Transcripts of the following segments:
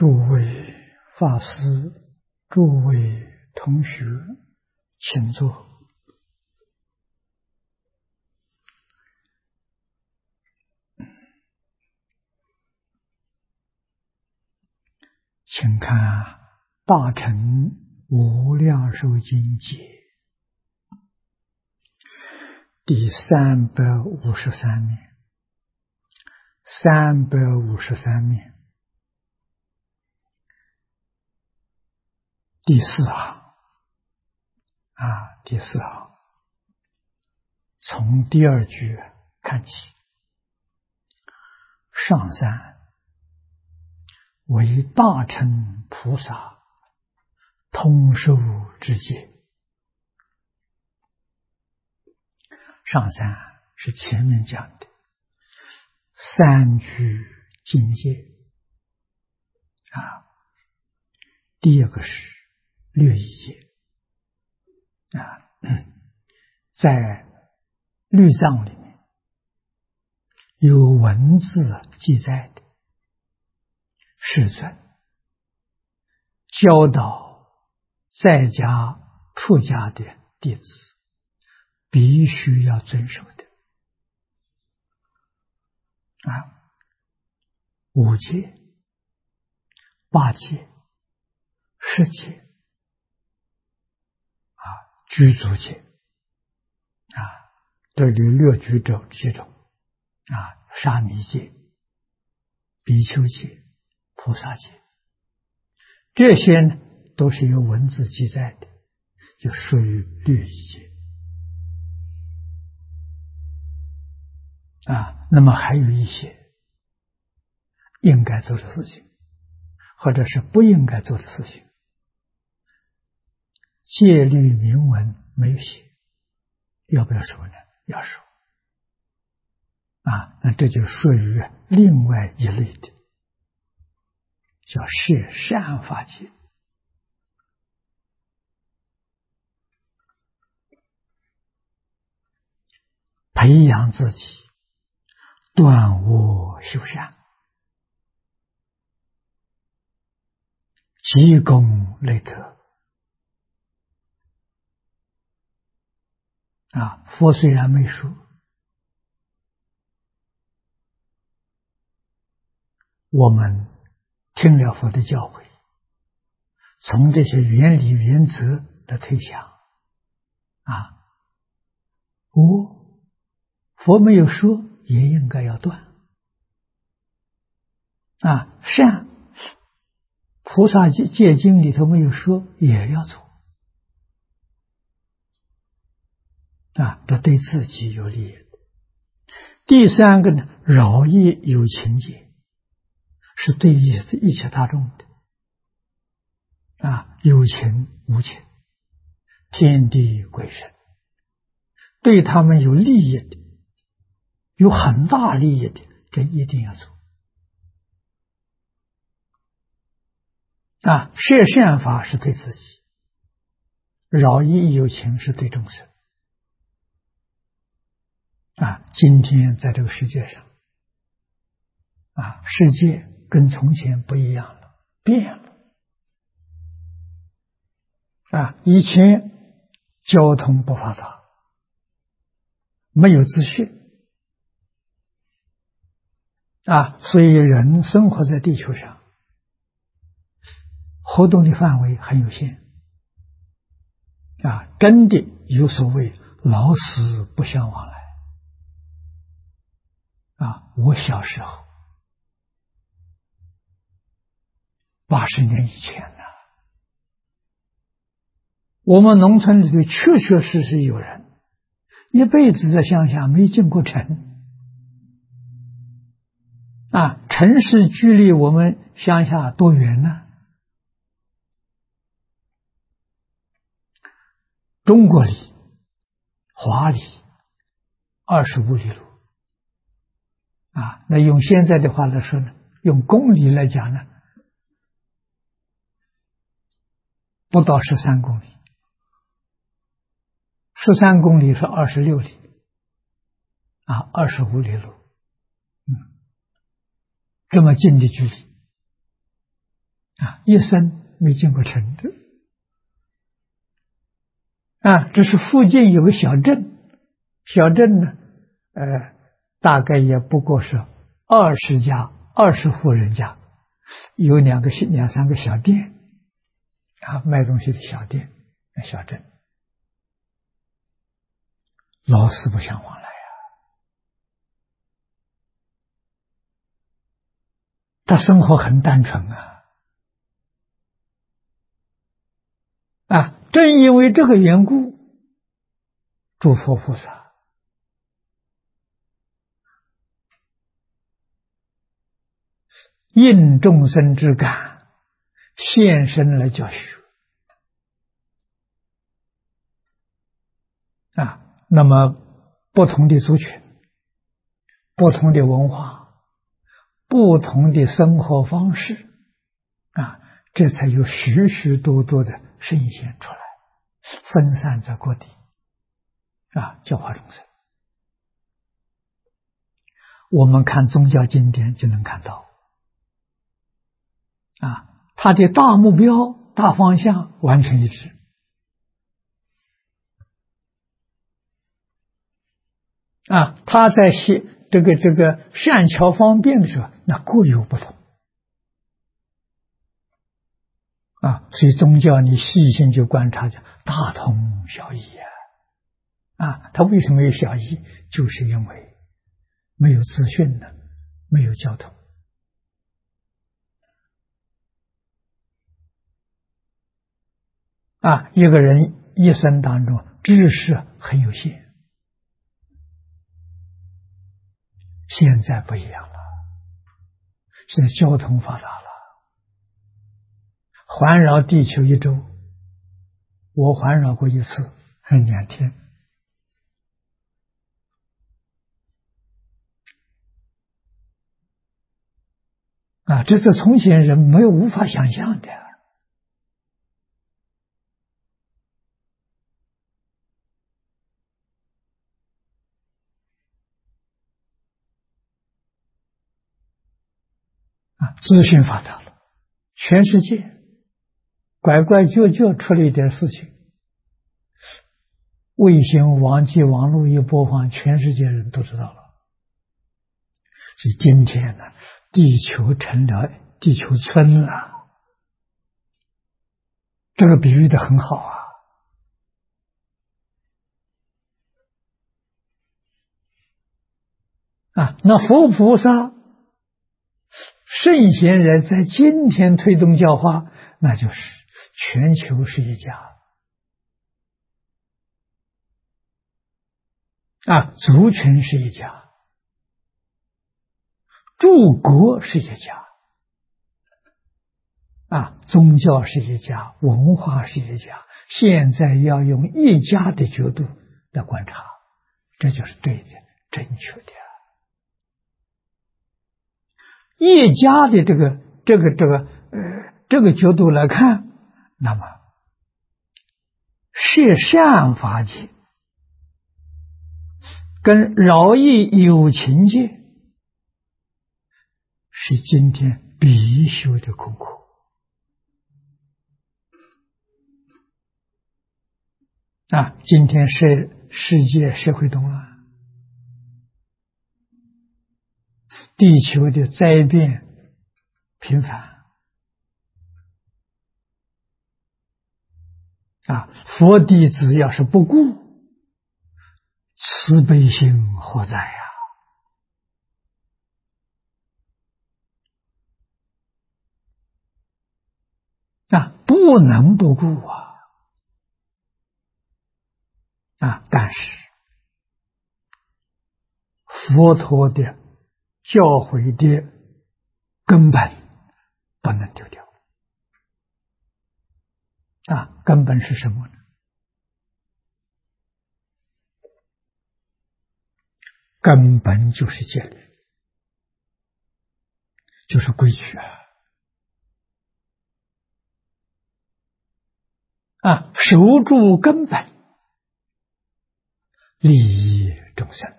诸位法师，诸位同学，请坐。请看《大乘无量寿经解》第353面，353面第4行第4行，从第2句看起。上三为大乘菩萨通受之戒。上三是前面讲的3句经戒第2个是略一戒在律藏里面有文字记载的，世尊教导在家出家的弟子必须要遵守的5戒、8戒、10戒具足戒这里略举这几种沙弥戒、比丘戒、菩萨戒，这些呢都是有文字记载的，就属于律仪戒那么还有一些应该做的事情，或者是不应该做的事情，戒律明文没有写，要不要说呢？要说那这就属于另外一类的，叫摄善法戒。培养自己断恶修善，积功累德佛虽然没说，我们听了佛的教诲，从这些原理原则的推想佛没有说也应该要断善菩萨戒经里头没有说也要做这对自己有利益。第3个呢，饶益有情戒，是对一切大众的有情无情，天地鬼神，对他们有利益的，有很大利益的，这一定要做摄善法是对自己，饶益有情是对众生今天在这个世界上世界跟从前不一样了，变了以前交通不发达，没有资讯所以人生活在地球上活动的范围很有限真的有所谓老死不相往来我小时候80年以前呢，我们农村里头确确实实有人一辈子在乡下没进过城城市距离我们乡下多远呢？中国里华里25里路那用现在的话来说呢，用公里来讲呢，不到13公里，13公里是26里25里路这么近的距离一生没见过成的这是附近有个小镇，小镇呢，大概也不过是20户人家，有两三个小店卖东西的小店，小镇，老死不相往来他生活很单纯正因为这个缘故，诸佛菩萨应众生之感，现身来教学那么不同的族群、不同的文化、不同的生活方式这才有许许多多的圣贤出来，分散在各地教化众生。我们看宗教经典就能看到他的大目标、大方向完全一致他在这个善巧方便的时候，那各有不同所以宗教你细心去观察，就大同小异它为什么有小异？就是因为没有资讯呢，没有交通一个人一生当中知识很有限，现在不一样了，现在交通发达了，环绕地球1周，我环绕过1次，2天这是从前人没有无法想象的资讯发达了，全世界拐拐角角出了一点事情，卫星、网际网络一播放，全世界人都知道了。所以今天呢，地球成了地球村了，这个比喻的很好那佛菩萨圣贤人在今天推动教化，那就是全球是一家族群是一家，诸国是一家宗教是一家，文化是一家，现在要用一家的角度来观察，这就是对的、正确的一家的这个角度来看，那么是善法界跟饶益有情界是今天必修的功课今天世界社会动乱，地球的灾变频繁佛弟子要是不顾，慈悲心何在不能不顾但是佛陀的教诲的根本不能丢掉根本是什么呢？根本就是戒律，就是规矩守住根本，利益众生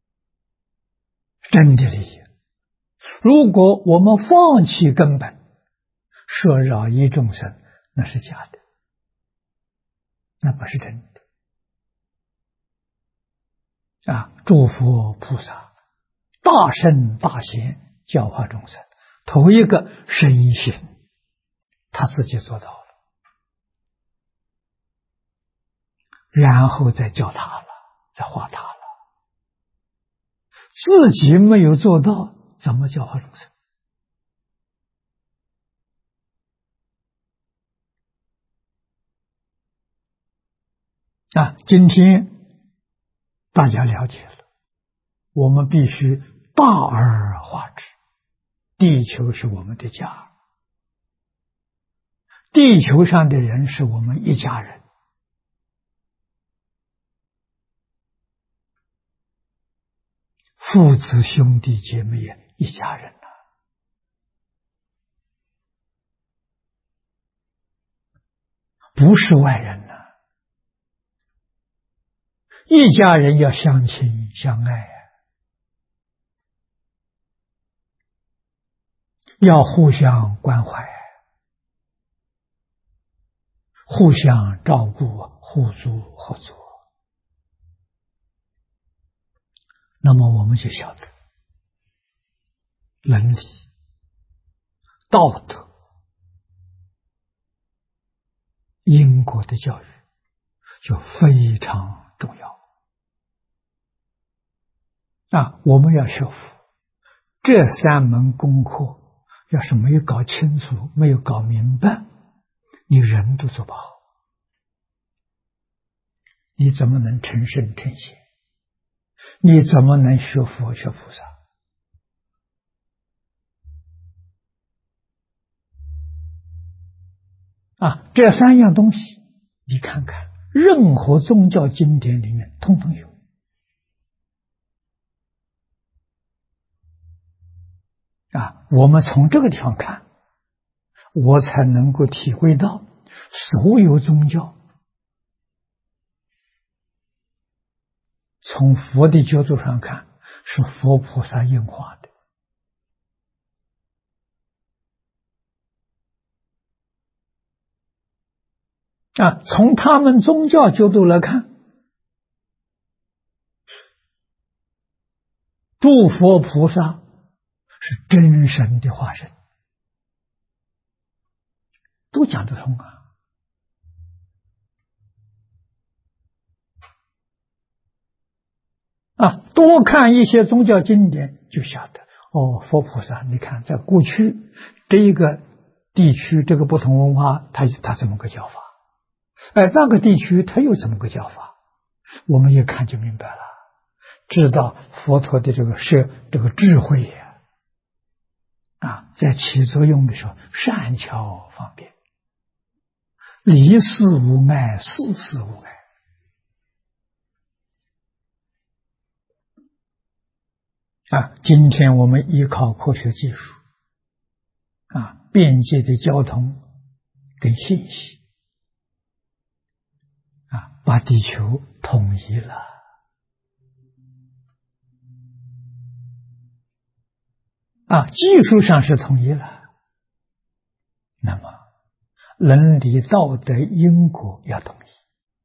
真的利益。如果我们放弃根本， 说饶益众生，那是假的，那不是真的啊！诸佛菩萨大圣大贤教化众生，头一个身心，他自己做到了，然后再教他了，再化他了，自己没有做到，怎么教化众生？啊，今天大家了解了，我们必须大而化之。地球是我们的家，地球上的人是我们一家人。父子兄弟姐妹一家人呐，不是外人呐。一家人要相亲相爱，要互相关怀，互相照顾，互助合作。那么我们就晓得伦理、道德、因果的教育就非常重要啊！我们要学佛，这三门功课要是没有搞清楚，没有搞明白，你人都做不好，你怎么能成圣成贤？你怎么能学佛学菩萨？啊，这三样东西，你看看，任何宗教经典里面通通有。啊，我们从这个地方看，我才能够体会到，所有宗教从佛的角度上看，是佛菩萨应化的。啊，从他们宗教角度来看，诸佛菩萨是真神的化身，都讲得通啊。啊，多看一些宗教经典就晓得，哦，佛菩萨，你看在过去这一个地区这个不同文化，他怎么个教法？哎，那个地区他又怎么个教法？我们一看就明白了，知道佛陀的这个智慧呀，啊，在起作用的时候善巧方便，离事无碍，事事无碍。啊，今天我们依靠科学技术，啊，便捷的交通跟信息，啊，把地球统一了。啊，技术上是统一了，那么伦理道德因果要统一，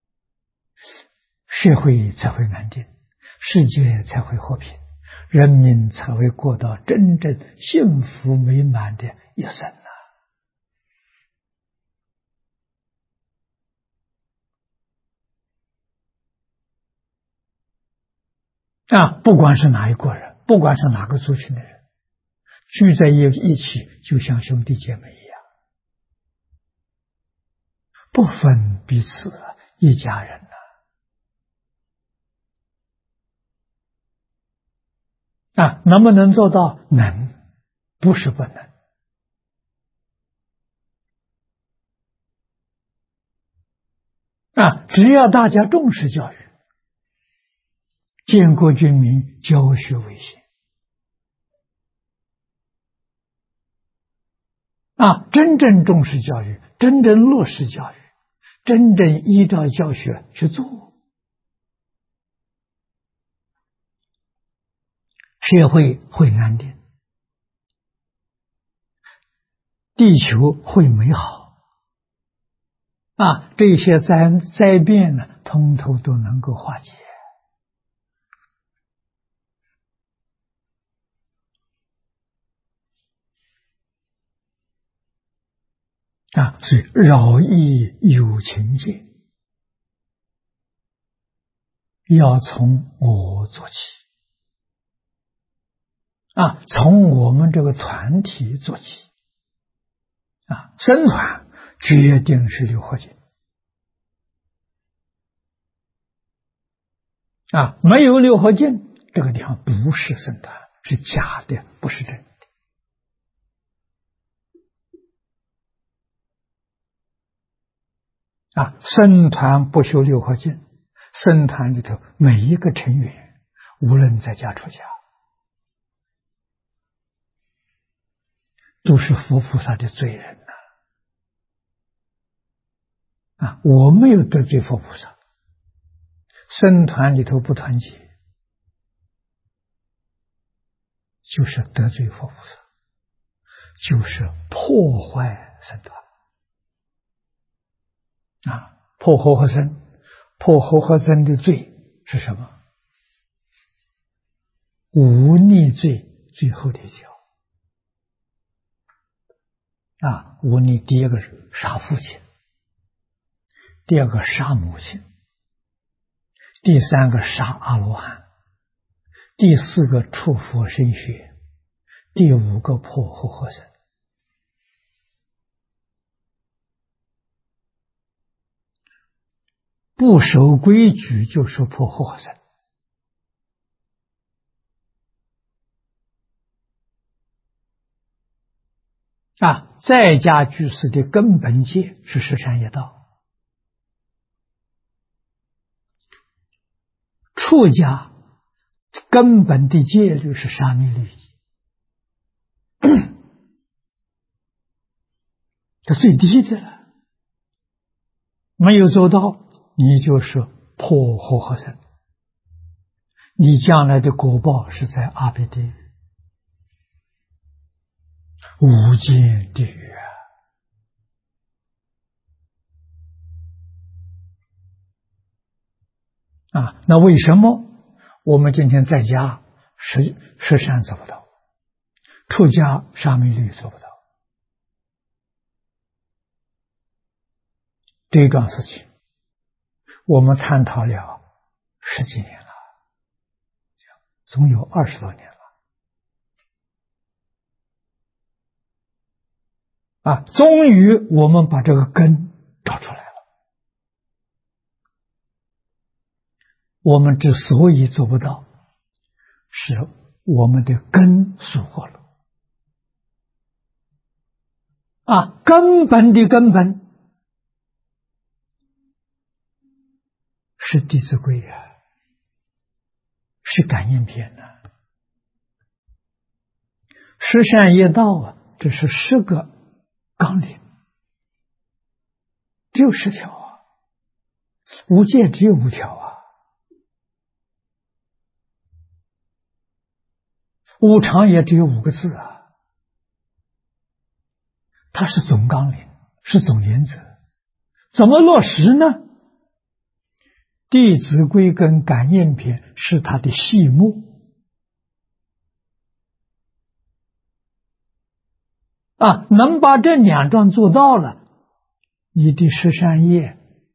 社会才会安定，世界才会和平，人民才会过到真正幸福美满的一生啊！不管是哪一国人，不管是哪个族群的人，聚在一起就像兄弟姐妹一样，不分彼此，一家人啊！能不能做到？能，不是不能。啊，只要大家重视教育，建国军民，教学为先。啊，真正重视教育，真正落实教育，真正依照教学去做，社会会安定， 地球会美好啊！这些灾变呢，通通都能够化解啊！所以饶益有情界，要从我做起啊，从我们这个团体做起啊，僧团决定是六合敬啊，没有六合敬，这个地方不是僧团，是假的，不是真的啊。僧团不修六合敬，僧团里头每一个成员，无论在家出家，都是佛菩萨的罪人啊！我没有得罪佛菩萨，僧团里头不团结，就是得罪佛菩萨，就是破坏僧团啊！破和合僧，破和合僧的罪是什么？忤逆罪最后的一条啊！忤逆第一个是杀父亲，第二个杀母亲，第三个杀阿罗汉，第四个触佛身血，第五个破和合僧。不守规矩就是破和合僧啊！在家居士的根本戒是十善业道，出家根本的戒律是沙弥律仪，这最低的了，没有做到，你就是破和合僧，你将来的果报是在阿鼻地狱、无间地狱啊！那为什么我们今天在家十善做不到，出家沙弥律做不到？这桩事情我们探讨了十几年了，总有20多年了啊！终于我们把这个根找出来了。我们之所以做不到，是我们的根疏忽了啊！根本的根本是《弟子规》啊，是感应篇啊，十善业道啊，这是10个纲领，只有10条啊，五戒只有5条啊，五常也只有5个字啊，它是总纲领，是总原则，怎么落实呢？弟子规跟感应篇是它的细目啊，能把这2桩做到了，你的十善业、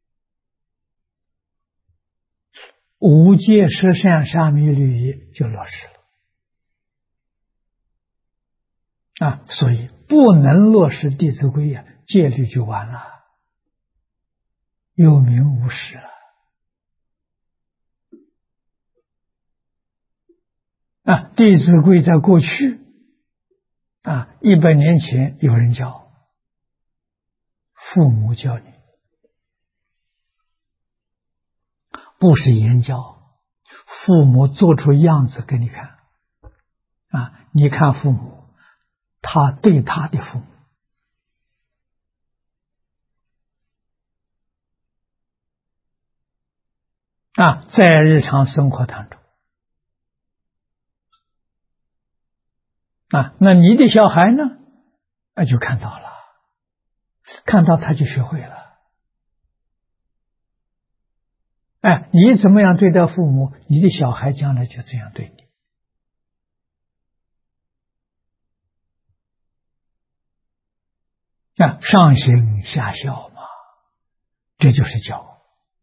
五戒、十善、沙弥律仪就落实了啊。所以不能落实弟子规啊，戒律就完了，有名无实了啊。弟子规在过去啊，100年前有人教，父母教你，不是言教，父母做出样子给你看啊，你看父母，他对他的父母啊，在日常生活当中啊，那你的小孩呢？就看到了看到他就学会了。哎，你怎么样对待父母，你的小孩将来就这样对你。上行下效嘛，这就是教。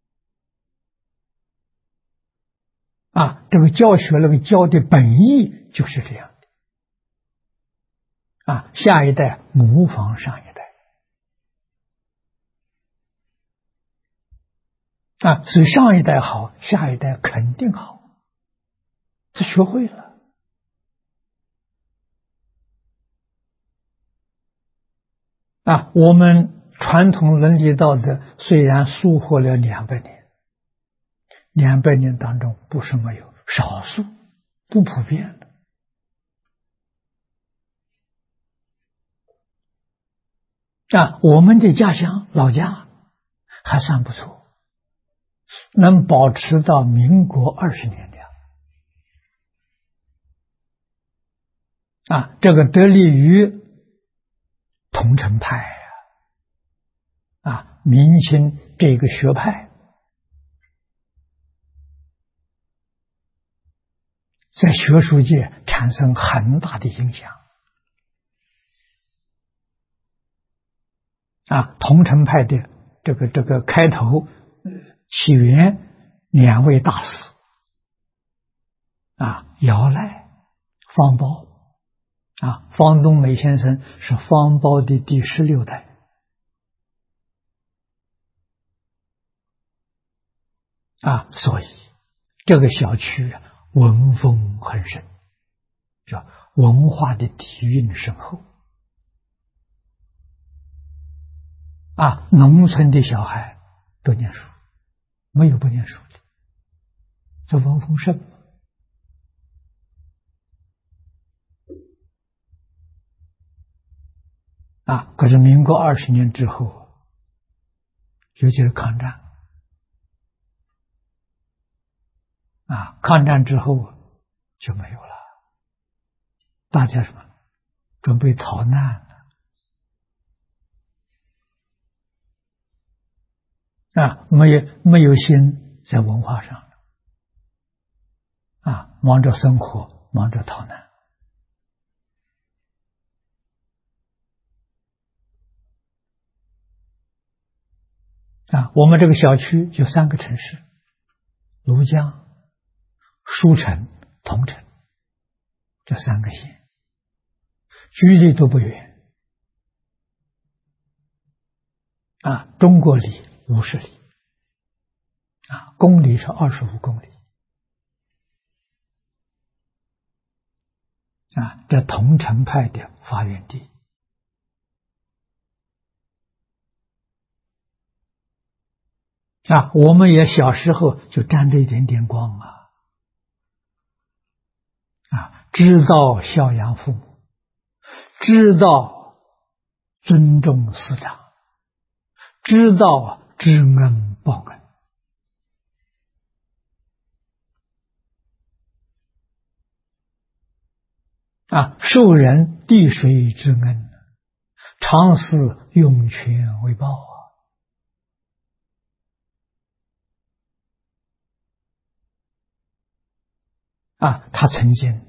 这个教学那个教的本意就是这样的。下一代模仿上一代。所以上一代好，下一代肯定好。他学会了。我们传统伦理道德虽然疏忽了200年，200年当中不是没有，少数不普遍的。我们的家乡老家还算不错，能保持到民国20年的。这个得力于桐城派明清这个学派在学术界产生很大的影响。桐城派的这个开头起源2位大师姚鼐、方苞。方东美先生是方苞的第16代。所以这个小区文风很深，叫文化的底蕴深厚。农村的小孩都念书，没有不念书的，这文风深。可是民国20年之后，尤其是抗战，抗战之后就没有了。大家什么准备逃难了，没有心在文化上忙着生活，忙着逃难。我们这个小区就3个城市：庐江、舒城、桐城，这3个县，距离都不远。中国里50里，公里是25公里。这桐城派的发源地。我们也小时候就沾着一点点光知道孝养父母，知道尊重师长，知道知恩报恩。受人滴水之恩，常思涌泉为报他曾经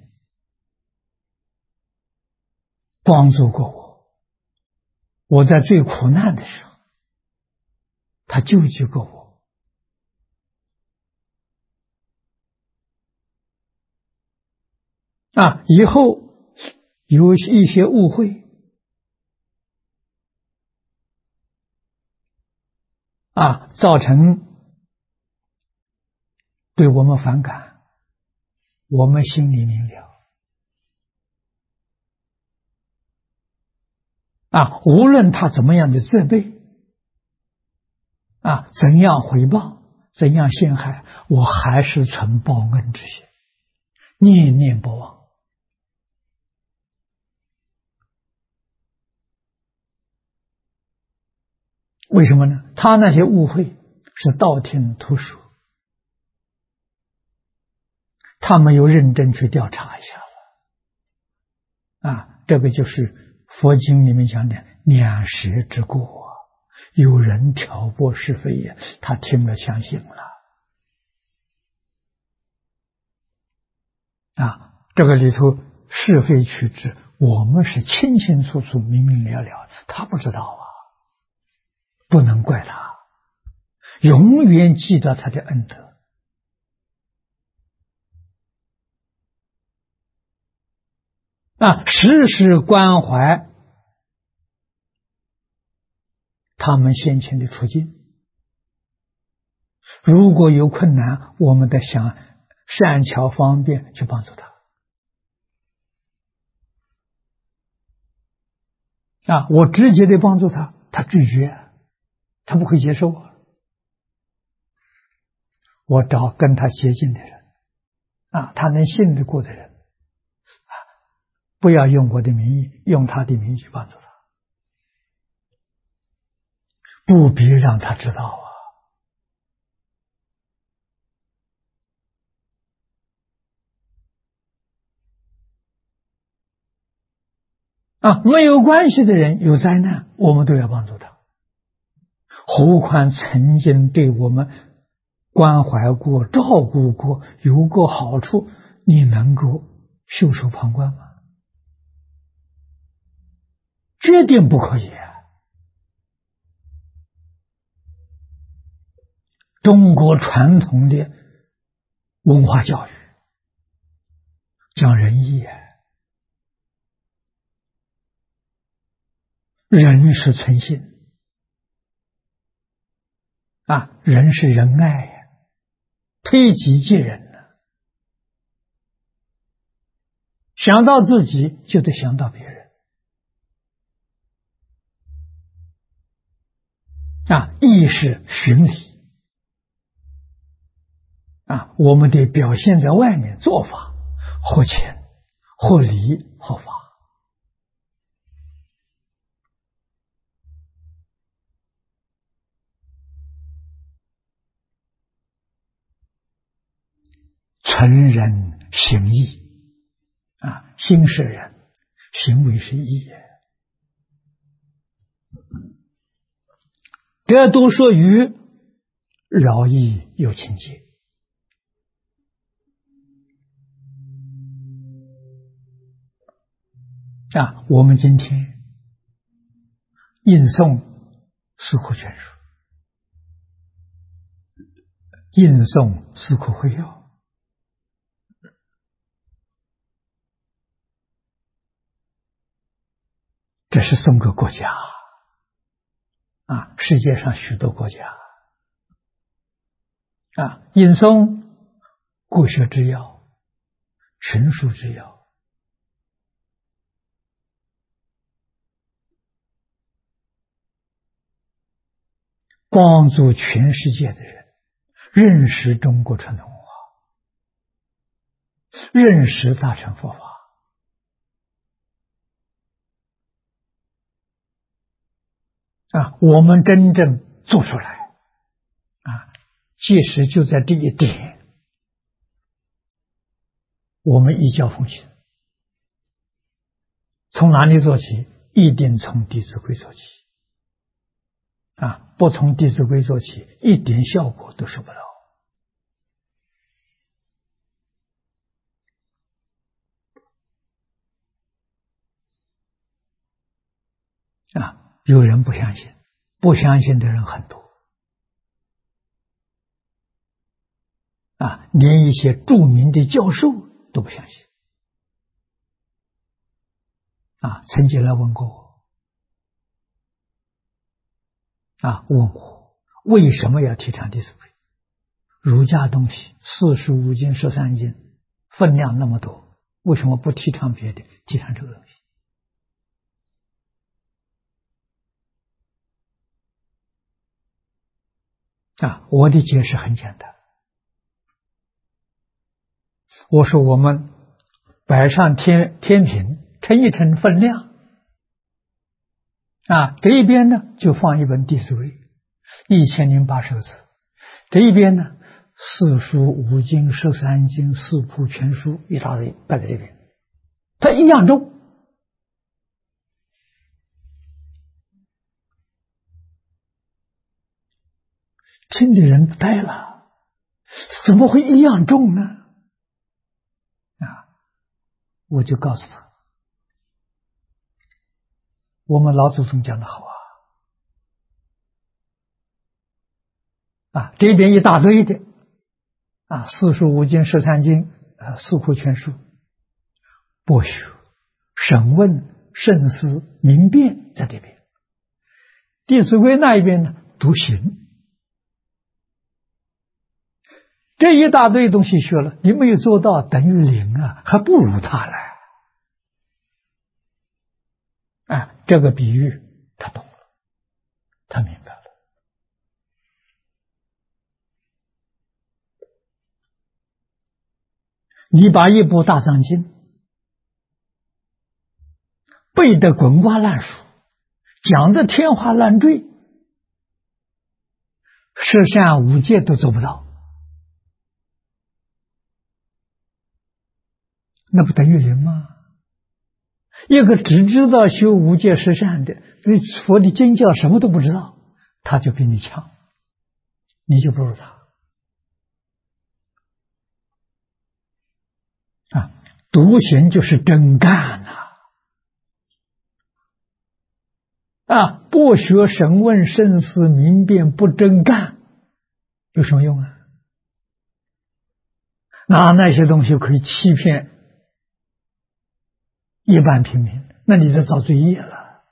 帮助过我，我在最苦难的时候，他救济过我。以后有一些误会造成对我们反感，我们心里明了。无论他怎么样的责备怎样回报，怎样陷害，我还是存报恩之心，念念不忘。为什么呢？他那些误会是道听途说，他没有认真去调查一下这个就是佛经里面讲的两舌之过有人挑拨是非呀，他听了相信了。这个里头是非曲直，我们是清清楚楚、明明了了，他不知道啊，不能怪他，永远记得他的恩德。时时关怀他们先前的处境。如果有困难，我们得想善巧方便去帮助他。我直接的帮助他，他拒绝，他不会接受啊。我找跟他接近的人，他能信得过的人，不要用我的名义，用他的名义去帮助他，不必让他知道没有关系的人有灾难，我们都要帮助他，何况曾经对我们关怀过、照顾过、有过好处，你能够袖手旁观吗？决定不可以中国传统的文化教育讲仁义人是存心人是仁爱推己及人想到自己就得想到别人义是循礼我们得表现在外面做法合情合理合法存人行义心是人，行为是义这都属于饶益有情节我们今天印诵四库全书，印诵四库会要，这是送给国家世界上许多国家印诵国学之要、群书之要，帮助全世界的人认识中国传统文化，认识大乘佛法我们真正做出来即使就在这一点，我们依教奉行，从哪里做起？一定从《弟子规》做起不从《弟子规》做起，一点效果都收不到有人不相信，不相信的人很多连一些著名的教授都不相信曾经来问过我问我为什么要提倡《弟子规》？儒家东西45经13经分量那么多，为什么不提倡别的，提倡这个东西我的解释很简单，我说我们摆上天平，称一称分量这一边呢就放一本《弟子规》1080个字，这一边呢四书五经13经四库全书一大堆摆在这边，它一样重听的人呆了，怎么会一样重呢？啊，我就告诉他，我们老祖宗讲的好这边一大堆的四书五经十三经四库全书，博学、审问、慎思、明辨在这边。弟子规那一边呢，读行。这一大堆东西学了，你没有做到，等于零还不如他来。这个比喻他懂了，他明白了。你把一部大藏经背得滚瓜烂熟，讲得天花乱坠，十善五戒都做不到，那不等于零吗？一个只知道修五戒十善的，对佛的经教什么都不知道，他就比你强，你就不如他。独行就是真干不学审问慎思明辨不真干，有什么用啊？那些东西可以欺骗一般平民，那你就造罪业了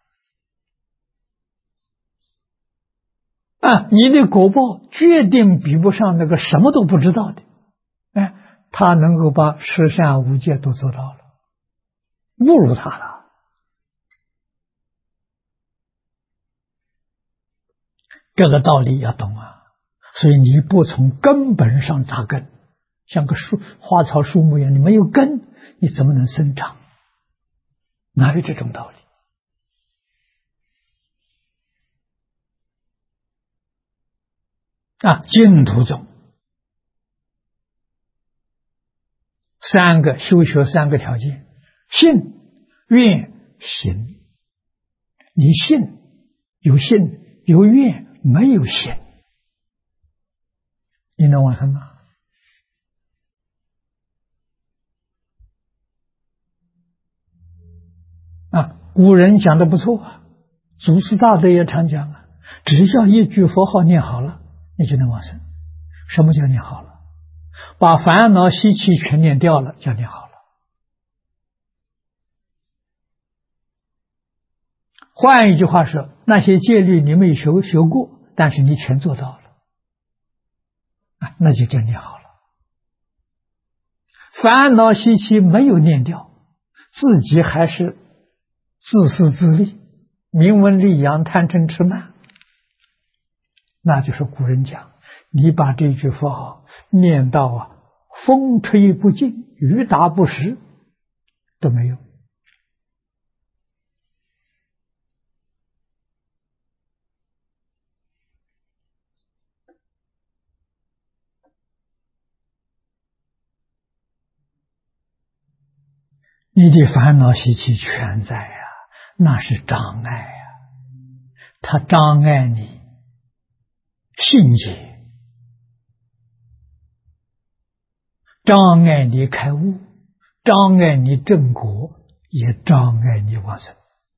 你的果报决定比不上那个什么都不知道的。他能够把十善五戒都做到了，不如他了。这个道理要懂所以你不从根本上扎根，像个花草树木一样，你没有根，你怎么能生长？哪有这种道理？净土宗修学三个条件：信、愿、行。你信，有信有愿，没有行，你能完成吗？古人讲的不错祖师大德也常讲只要一句佛号念好了，你就能往生。什么叫念好了？把烦恼习气全念掉了，叫念好了。换一句话说，那些戒律你没有学过，但是你全做到了，那就叫念好了。烦恼习气没有念掉，自己还是自私自利，名闻利养，贪嗔痴慢，那就是古人讲，你把这句佛号念到风吹不进，雨打不实都没有。你的烦恼习气全在那是障碍它障碍你信解，障碍你开悟，障碍你正果，也障碍你往生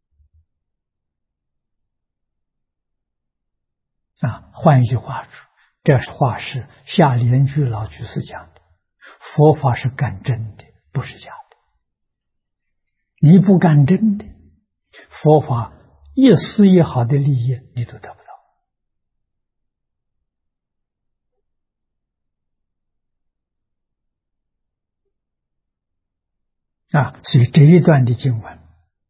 换一句话说，这话是下莲居老居士讲的，佛法是干真的，不是假的。你不干真的，佛法一丝一毫的利益你都得不到所以这一段的经文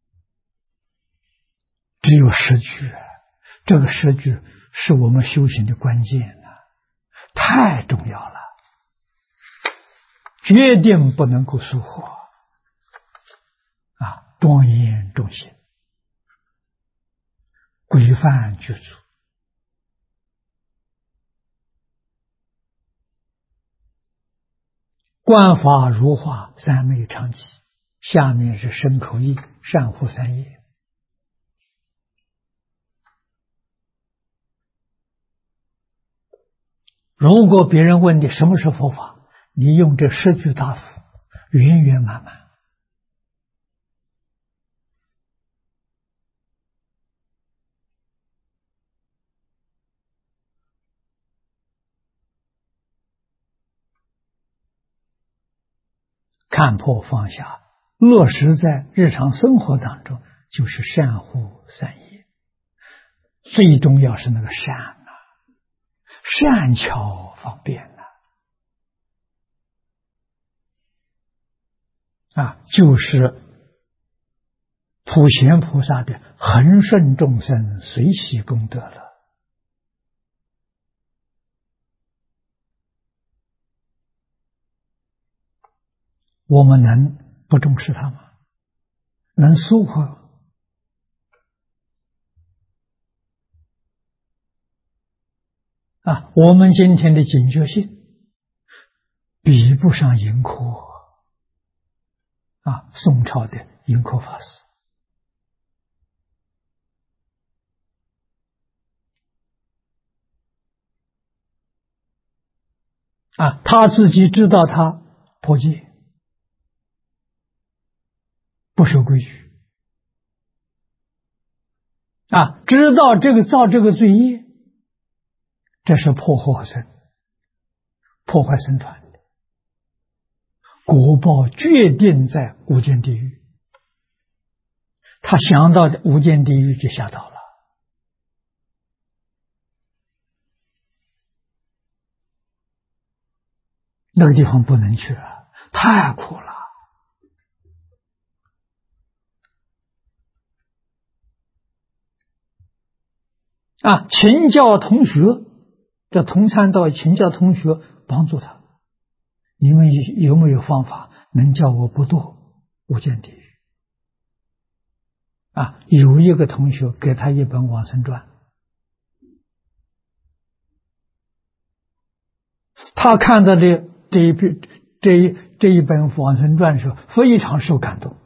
只有10句，这个10句是我们修行的关键太重要了，决定不能够疏忽庄严重行，规范具足，观法如画，三昧常寂。下面是身口意善护三业。 如果别人问你什么是佛法，你用这10句答复，圆圆满满。看破放下，落实在日常生活当中，就是善护善业。最重要是那个善啊，善巧方便就是普贤菩萨的恒顺众生随喜功德了。我们能不重视它吗？能疏忽？我们今天的警觉性比不上盈科宋朝的盈科法师他自己知道他破戒不守规矩知道造这个罪业，这是破坏僧，破坏僧团的果报，决定在无间地狱。他想到的无间地狱就下到了。那个地方不能去太苦了。请教同学，这同参道请教同学帮助他，你们有没有方法能叫我不堕无间地狱？有一个同学给他一本往生传，他看到的这一本往生传时，非常受感动，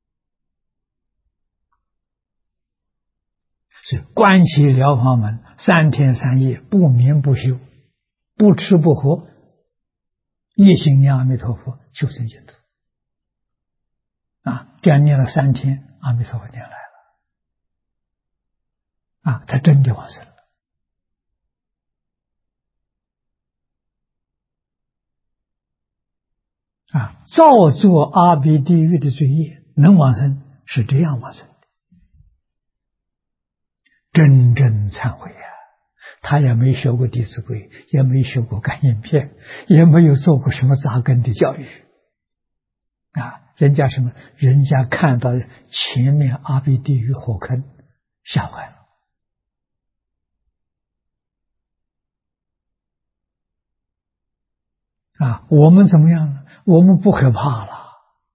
是观其疗法门，3天3夜不眠不休，不吃不喝，一心念阿弥陀佛，求生净土。这样念了3天，阿弥陀佛念来了，他真的往生了。造作阿鼻地狱的罪业能往生，是这样往生的。真正忏悔他也没学过《弟子规》，也没学过感应篇，也没有做过什么扎根的教育人家什么？人家看到前面阿鼻地狱火坑，吓坏了。我们怎么样呢？我们不害怕了，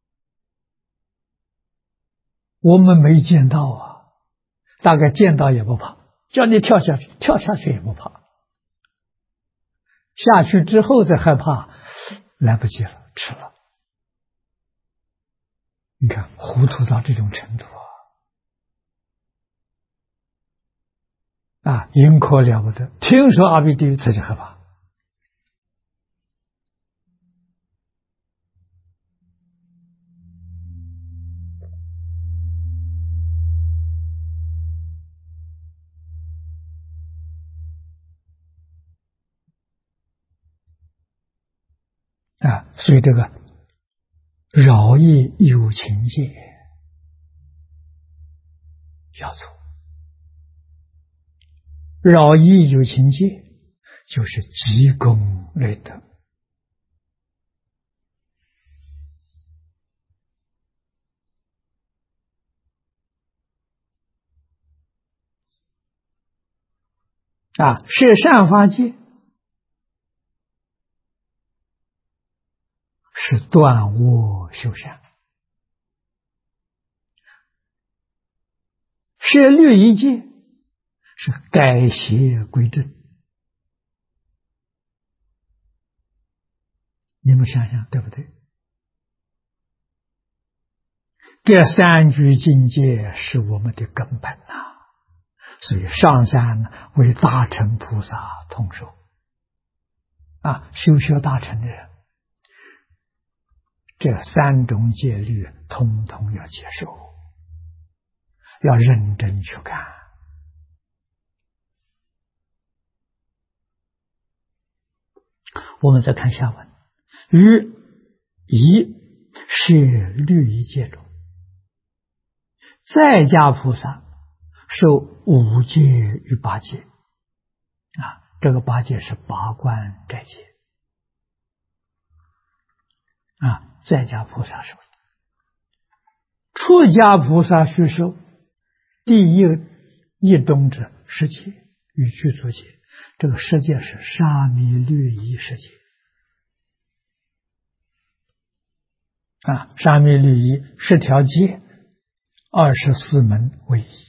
我们没见到大概见到也不怕，叫你跳下去，跳下去也不怕，下去之后再害怕，来不及了，迟了。你看糊涂到这种程度盈科了不得，听说阿鼻地狱他就害怕。所以这个饶益有情戒要做，饶益有情戒就是积功累德设善法戒是断恶修善，设律仪戒是改邪归正。你们想想对不对？这3句境界是我们的根本所以上山为大乘菩萨通受修学大乘的人，这3种戒律通通要接受，要认真去干。我们再看下文，于一是律仪戒中，在家菩萨受5戒与8戒。这个8戒是八关斋戒。在家菩萨受的，出家菩萨须受第一种者10戒与具足戒。这个10戒是沙弥律仪10戒。沙弥律仪10条戒，24门为一。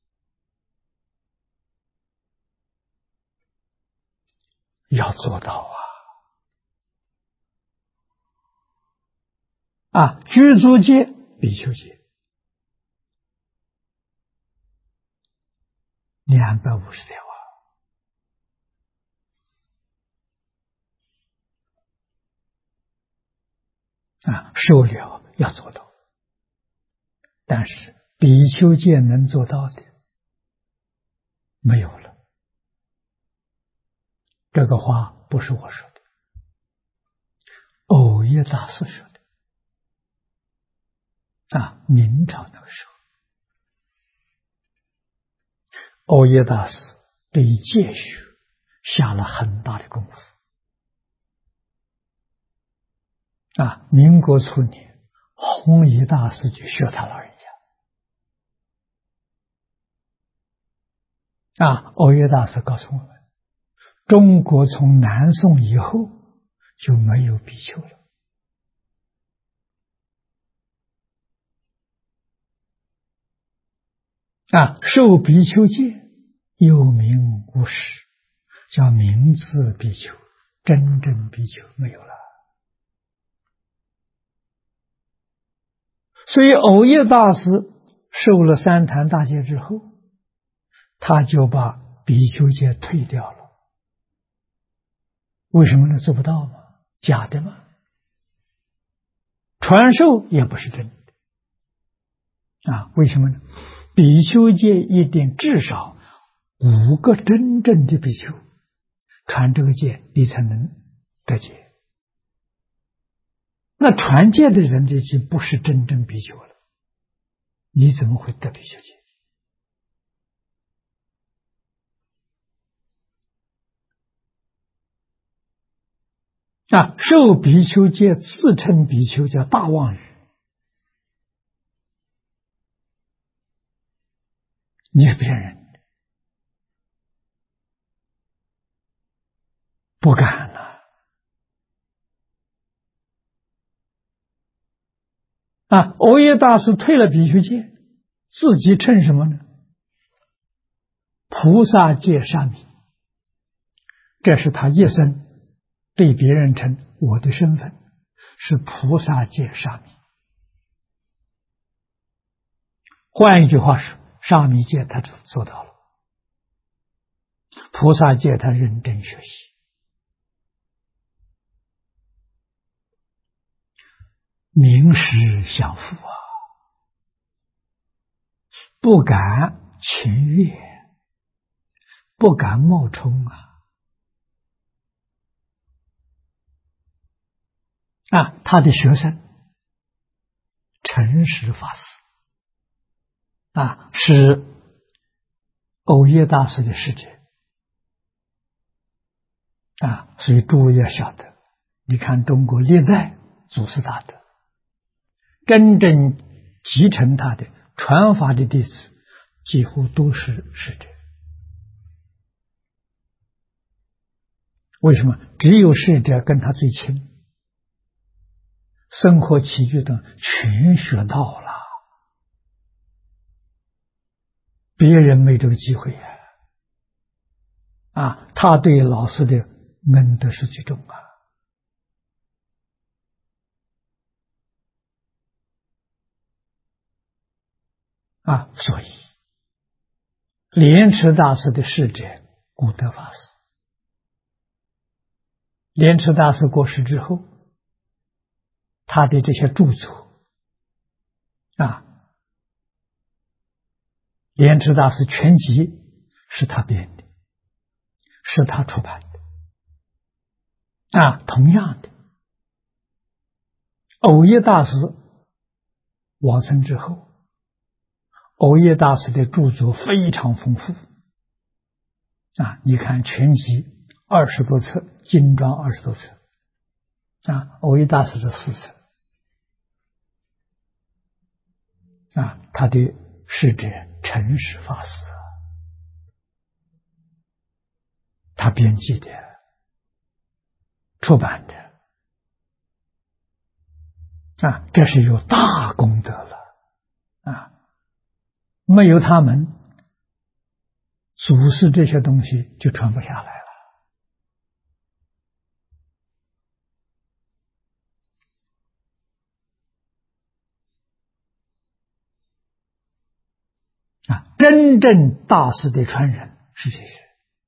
要做到具足戒、比丘戒250条受了要做到，但是比丘戒能做到的没有了。这个话不是我说的，藕益大师说的。明朝那个时候，藕益大师对戒学下了很大的功夫。民国初年，弘一大师就学他老人家。藕益大师告诉我们，中国从南宋以后就没有比丘了。受比丘戒有名无实，叫名字比丘，真正比丘没有了。所以藕益大师受了3坛大戒之后，他就把比丘戒退掉了。为什么呢？做不到吗？假的吗？传授也不是真的。为什么呢？比丘戒一定至少5个真正的比丘传这个戒，你才能得戒。那传戒的人已经不是真正比丘了，你怎么会得比丘戒？受比丘戒自称比丘叫大妄语，捏别人不敢了。藕益大师退了比丘戒，自己称什么呢？菩萨戒沙弥。这是他一生对别人称我的身份是菩萨戒沙弥。换一句话说，沙弥戒他做到了，菩萨戒他认真学习。名师相符不敢侵越，不敢冒充他的学生诚实法师是藕益大师的师姐所以诸位要晓得，你看中国历代祖师大德，真正继承他的传法的弟子几乎都是师者。为什么？只有师者跟他最亲，生活起居等全学到了，别人没这个机会他对老师的恩德是最重所以莲池大师的师者古德法师莲池大师过世之后，他的这些著作莲池大师全集是他编的，是他出版的。同样的，藕益大师往生之后，藕益大师的著作非常丰富你看全集20多册，精装20多册藕益大师的4册他的师者陈实法师他编辑的、出版的这是有大功德了没有他们，祖师这些东西就传不下来了真正大师的传人是这些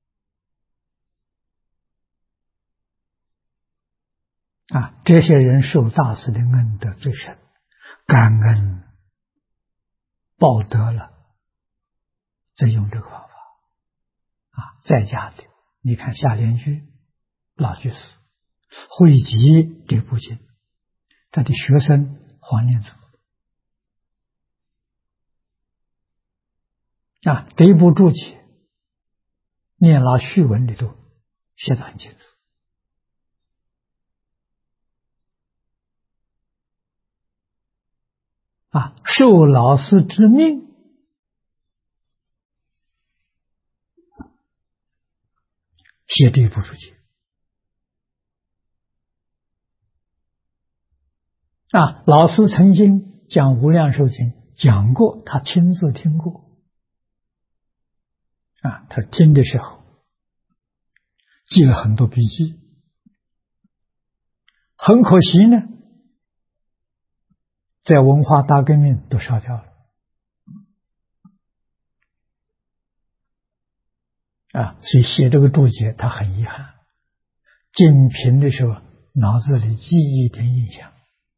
这些人受大师的恩德最深，感恩报德了，再用这个方法在家的，你看夏莲居老居士汇集这部经，他的学生黄念祖这一部注解念老序文里头写得很清楚受老师之命写这一部注解老师曾经讲无量寿经讲过，他亲自听过他听的时候记了很多笔记，很可惜呢，在文化大革命都烧掉了所以写这个注解他很遗憾，精评的时候脑子里记忆一点印象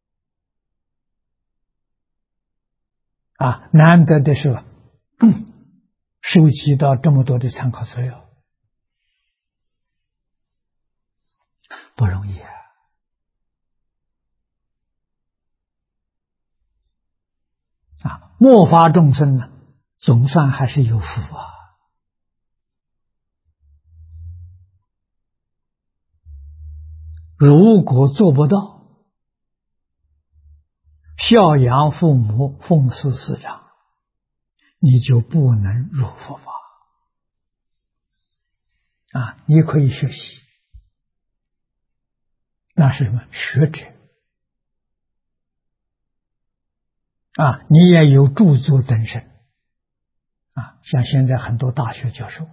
难得的是收集到这么多的参考资料不容易末法众生呢，总算还是有福如果做不到孝养父母、奉事师长，你就不能入佛法你可以学习，那是什么？学者你也有著作等身像现在很多大学教授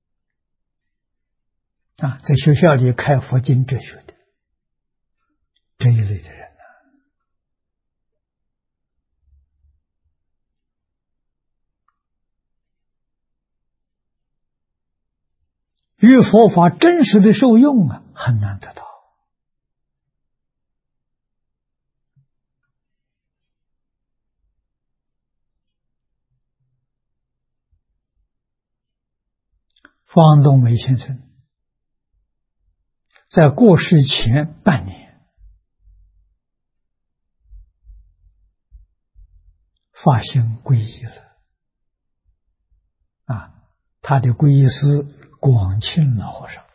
在学校里开佛经哲学的这一类的人与佛法真实的受用很难得到方东梅先生在过世前半年发心皈依了他的皈依师广钦老和尚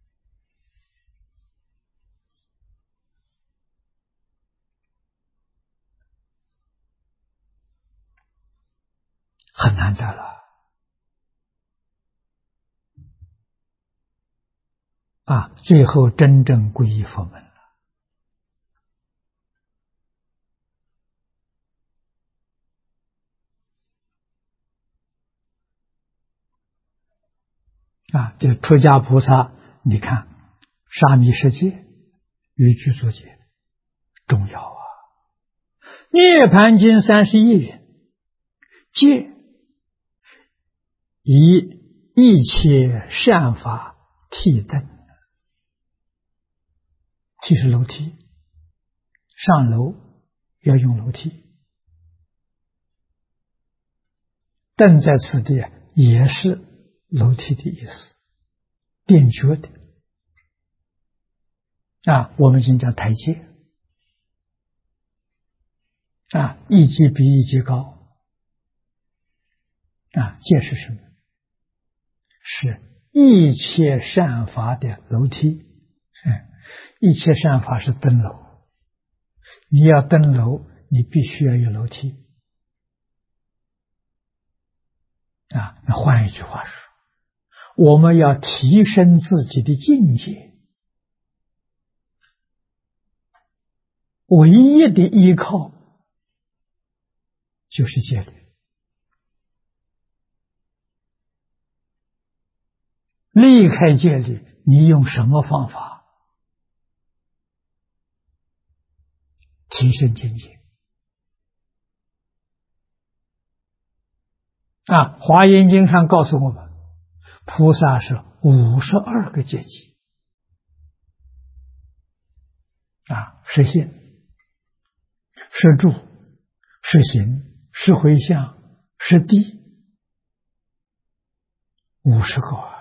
很难得了最后真正皈依佛门这出家菩萨，你看沙弥世界与居作界重要涅盘经31云，戒以一切善法替灯其实楼梯，上楼要用楼梯，凳在此地也是楼梯的意思，垫脚的我们今天讲台阶一阶比一阶高阶是什么？是一切善法的楼梯。一切善法是登楼，你要登楼，你必须要有楼梯那换一句话说，我们要提升自己的境界，唯一的依靠就是戒律。离开戒律，你用什么方法提升境界华严经上告诉我们，菩萨是52个阶级是信，是住，是行，是回向，是地，50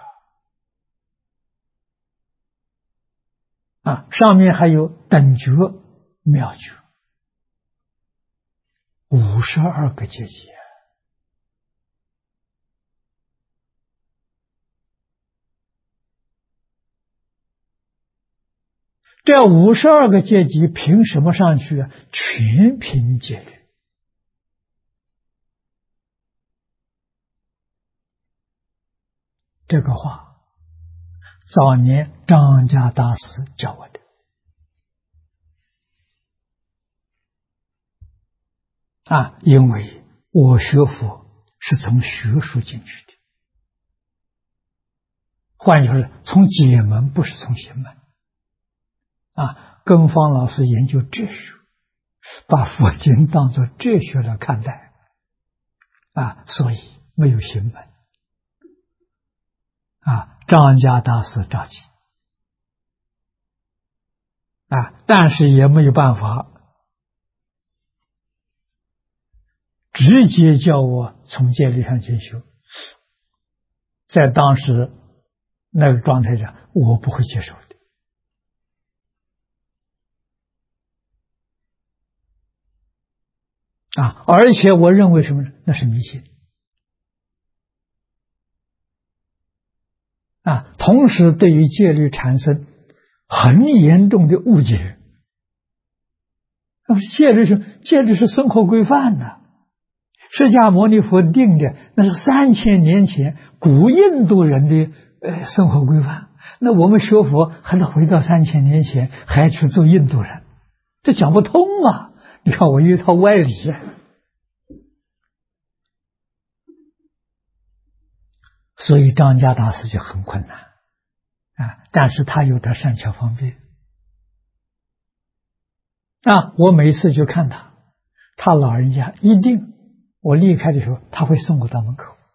个上面还有等觉、妙觉，52个阶级这52个阶级凭什么上去全凭戒律。这个话早年张家大师教我的因为我学佛是从学术进去的，换句话说，从解门不是从行门跟方老师研究哲学，把佛经当作哲学来看待所以没有行门张家大师着急但是也没有办法，直接叫我从戒律上进修。在当时那个状态下，我不会接受的而且我认为什么呢？那是迷信同时对于戒律产生很严重的误解。戒律是生活规范的，释迦牟尼佛定的那是3000年前古印度人的生活规范，那我们学佛还得回到3000年前，还去做印度人，这讲不通啊！你看我有一套歪理所以张家大师就很困难但是他有他善巧方便我每次去看他老人家一定我离开的时候，他会送我到门口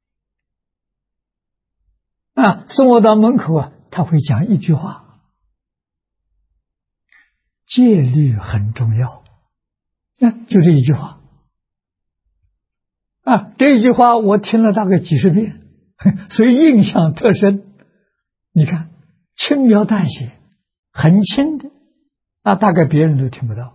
送我到门口他会讲一句话：戒律很重要就这一句话这一句话我听了大概几十遍，所以印象特深。你看轻描淡写，很轻的大概别人都听不到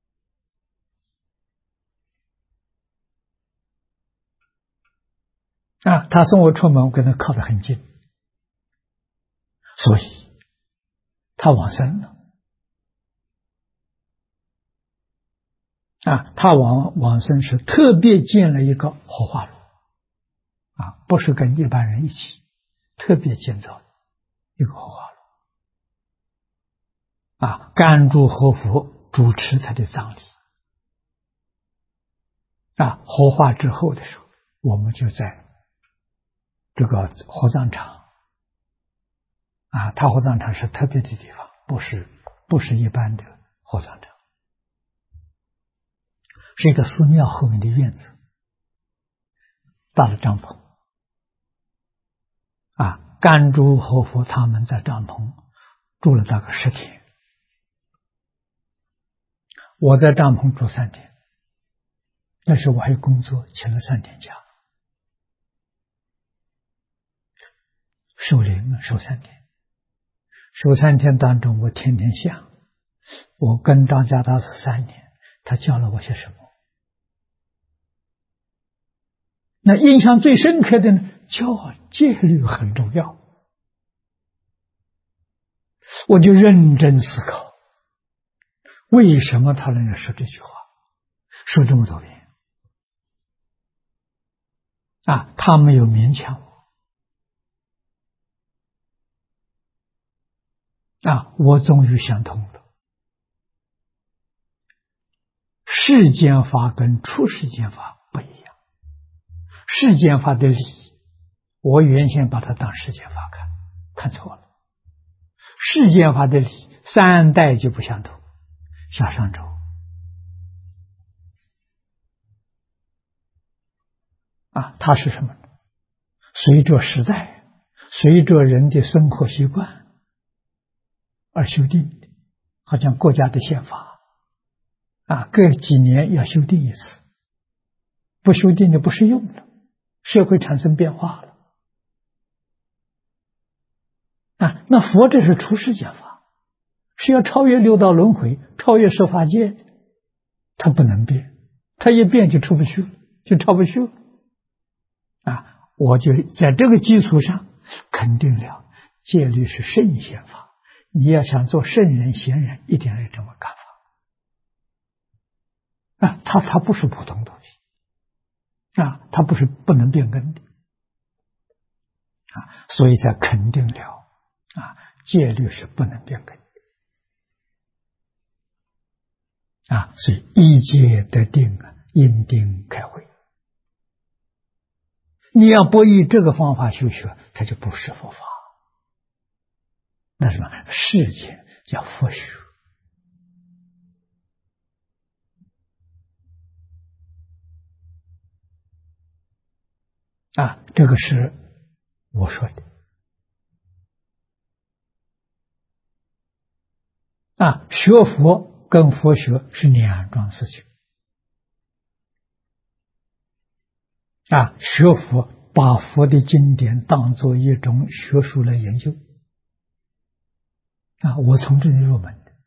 他送我出门，我跟他靠得很近，所以他往生了他往生是特别建了一个火化炉不是跟一般人一起，特别建造的一个火化炉甘珠活佛主持他的葬礼火化之后的时候，我们就在这个火葬场他火葬场是特别的地方，不是一般的火葬场，是一个寺庙后面的院子，搭了帐篷甘珠活佛他们在帐篷住了大概10天我在帐篷住3天，那时我还有工作，请了3天假，守灵守3天，守3天当中，我天天想，我跟张家大师3年，他教了我些什么？那印象最深刻的呢，教戒律很重要，我就认真思考，为什么他能说这句话，说这么多遍啊？他没有勉强我啊，我终于想通了，世间法跟出世间法不一样。世间法的理，我原先把它当世间法看错了。世间法的理3代就不相同，下上周啊，它是什么呢？随着时代，随着人的生活习惯而修订的，好像国家的宪法啊，隔几年要修订一次，不修订就不适用了，社会产生变化了啊。那佛这是出世间法，是要超越六道轮回，超越十法界，它不能变，它一变就出不去了，就超不去了啊。我就在这个基础上肯定了戒律是圣贤法，你要想做圣人贤人，一定要有这么看法啊。它不是普通东西啊，它不是不能变更的啊，所以才肯定了啊，戒律是不能变更的啊。所以一戒得定啊，因定开慧。你要不以这个方法修学，它就不是佛法。那什么世间叫佛学啊，这个是我说的啊。学佛跟佛学是2桩事情啊。学佛把佛的经典当作一种学术来研究啊，我从这里入门的。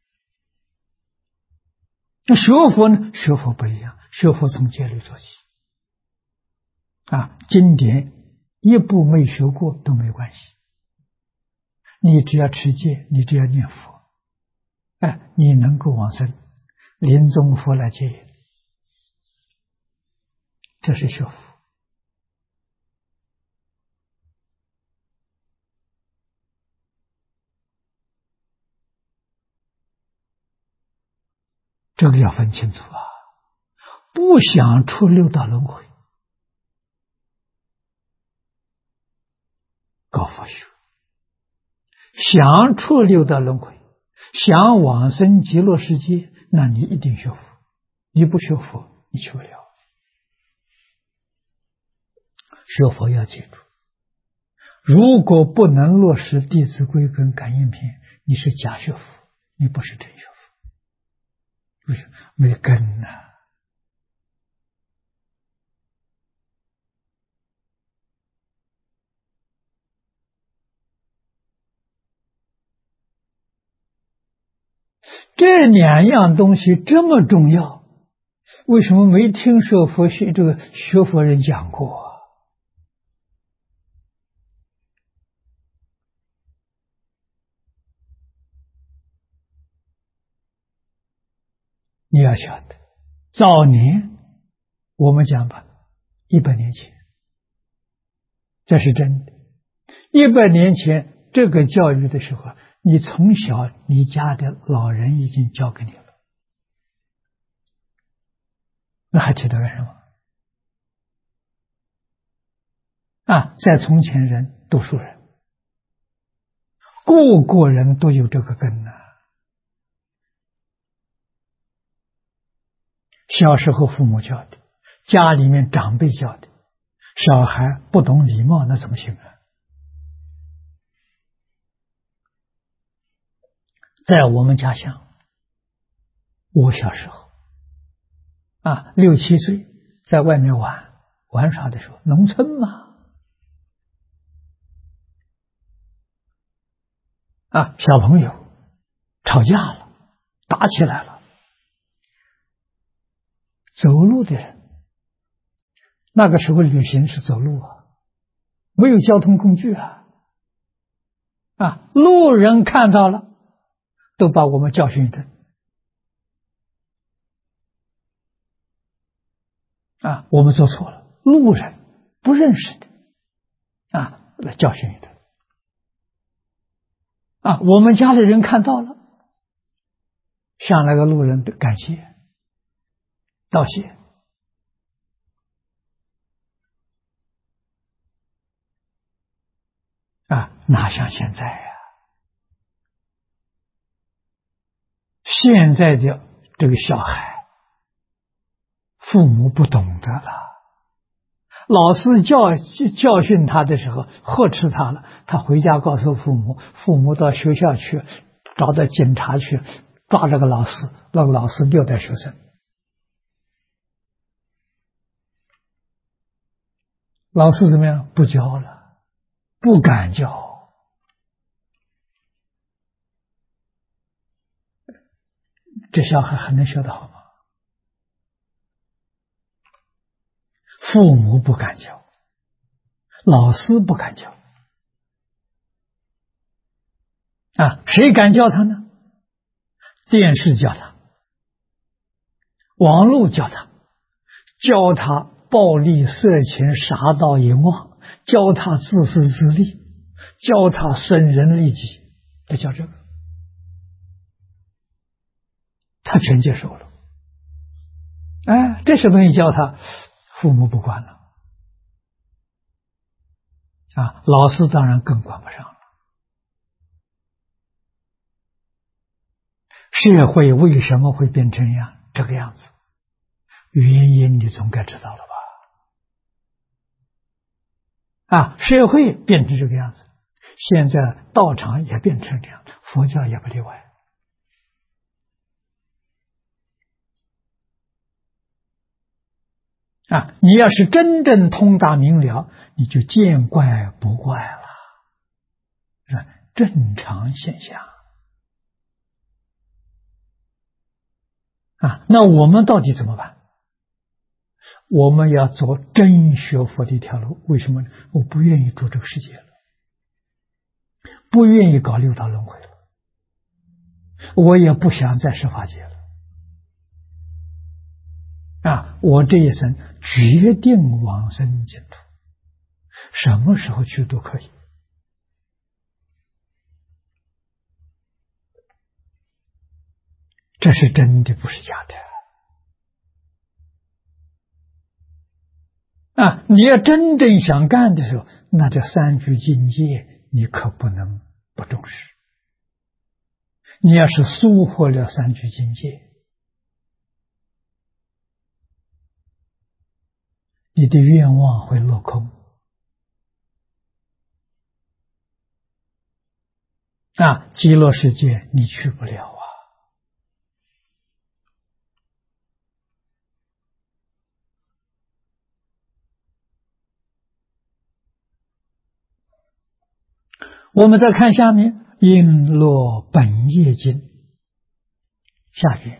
那学佛呢？学佛不一样，学佛从戒律做起啊。经典一部没学过都没关系，你只要持戒，你只要念佛，哎，你能够往生，临终佛来接引，这是学佛这个要分清楚啊。不想出六道轮回，搞佛学；想出六道轮回，想往生极乐世界，那你一定学佛。你不学佛，你去不了。学佛要记住，如果不能落实《弟子规》跟《感应篇》，你是假学佛，你不是真学佛。为什么？没根呐。这2样东西这么重要，为什么没听说佛学这个学佛人讲过啊？你要晓得，早年我们讲吧，100年前，这是真的。100年前这个教育的时候，你从小你家的老人已经教给你了，那还提得干什么啊？在从前人，读书人，个个人都有这个根呐。小时候父母教的，家里面长辈教的，小孩不懂礼貌，那怎么行啊？在我们家乡， 我小时候6、7岁在外面玩耍的时候，农村嘛，小朋友吵架了，打起来了，走路的人，那个时候旅行是走路没有交通工具路人看到了，都把我们教训一顿我们做错了，路人不认识的来教训一顿我们家里人看到了，向那个路人感谢道谢哪像现在现在的这个小孩，父母不懂得了，老师教训他的时候呵斥他了，他回家告诉父母，父母到学校去找到警察去抓这个老师，那个老师虐待学生，老师怎么样？不教了，不敢教。这小孩还能学得好吗？父母不敢教，老师不敢教谁敢教他呢？电视教他，网络教他，教他暴力、色情、杀盗淫妄，教他自私自利，教他损人利己，他教这个，他全接受了。这些东西教他，父母不管了老师当然更管不上了。社会为什么会变成这个样子？原因你总该知道了吧？社会变成这个样子，现在道场也变成这样，佛教也不例外。你要是真正通达明了，你就见怪不怪了，正常现象那我们到底怎么办？我们要走真学佛的一条路。为什么呢？我不愿意住这个世界了，不愿意搞六道轮回了，我也不想再十法界了我这一生决定往生净土，什么时候去都可以。这是真的，不是假的你要真正想干的时候，那这三聚境界你可不能不重视。你要是疏忽了三聚境界，你的愿望会落空极乐世界你去不了我们再看下面《璎珞本业经》下言：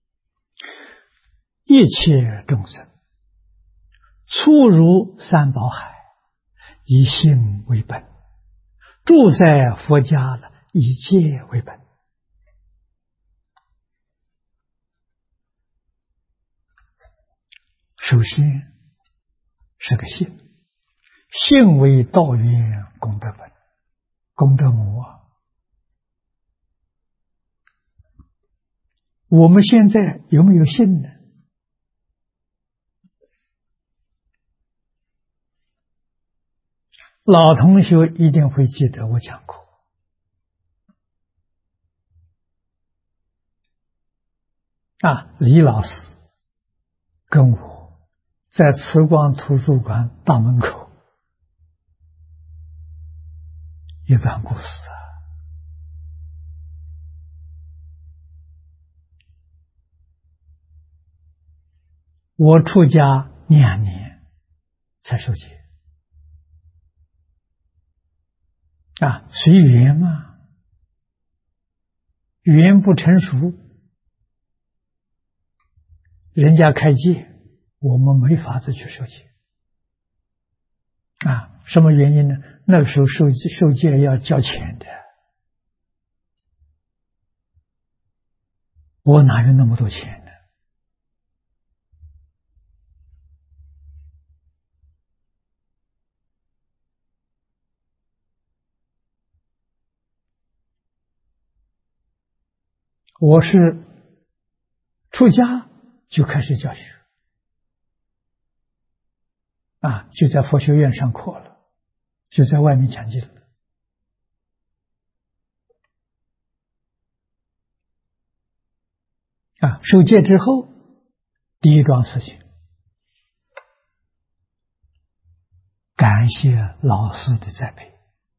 一切众生初入三宝海，以性为本，住在佛家了，以戒为本。首先是个性，性为道源功德本，功德母我们现在有没有性呢？老同学一定会记得我讲过李老师跟我在慈光图书馆大门口一段故事我出家2年才受戒随缘嘛，缘不成熟，人家开戒，我们没法子去受戒什么原因呢？那个时候受戒要交钱的，我哪有那么多钱呢？我是出家就开始教学就在佛学院上课了，就在外面讲经了受戒之后，第一桩事情，感谢老师的栽培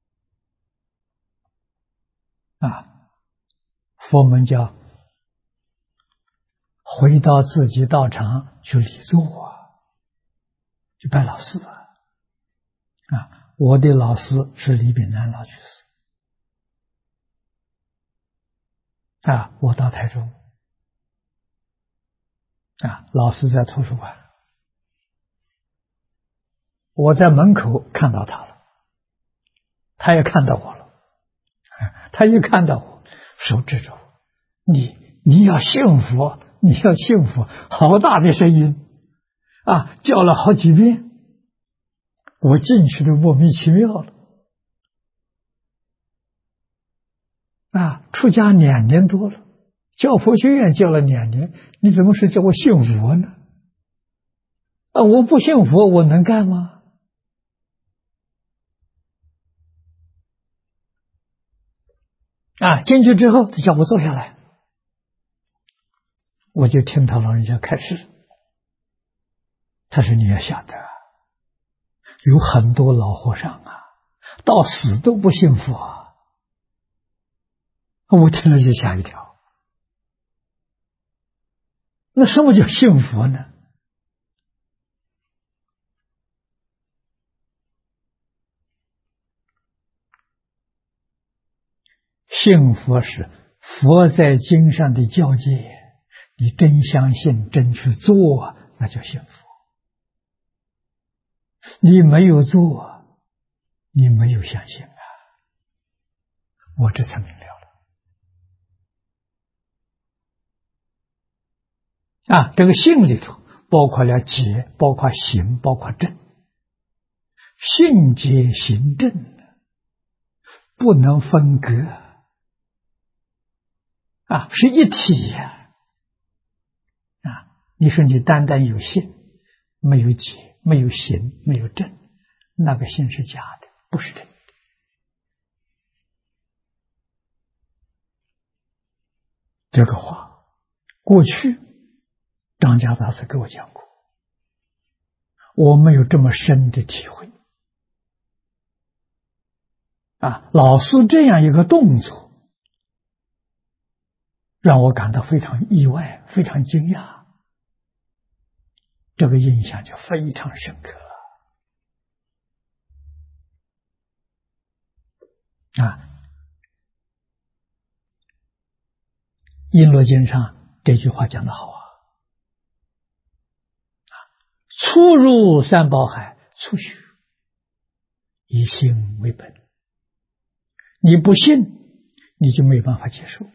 佛门叫回到自己道场去礼座去拜老师我的老师是李炳南老居士我到台中老师在图书馆，我在门口看到他了，他也看到我了，他一看到我，手指着我，你要幸福，你要幸福，好大的声音叫了好几遍，我进去都莫名其妙了出家2年多了，教佛学院教了2年，你怎么是叫我信佛呢？我不信佛，我能干吗？进去之后，他叫我坐下来，我就听他老人家开示。他说：“你要晓得，有很多老和尚到死都不信佛我听了就吓一跳。那什么叫信佛呢？信佛是佛在经上的教诫，你真相信，真去做，那叫信佛。你没有做，你没有相信我这才明了这个信里头包括了解，包括行，包括正。信解行正不能分割是一体你说你单单有信，没有解，没有行，没有正，那个信是假的，不是真的。这个话过去张家大师给我讲过，我没有这么深的体会老师这样一个动作让我感到非常意外，非常惊讶，这个印象就非常深刻璎珞经上这句话讲得好初入三宝海，初学以心为本，你不信你就没办法接受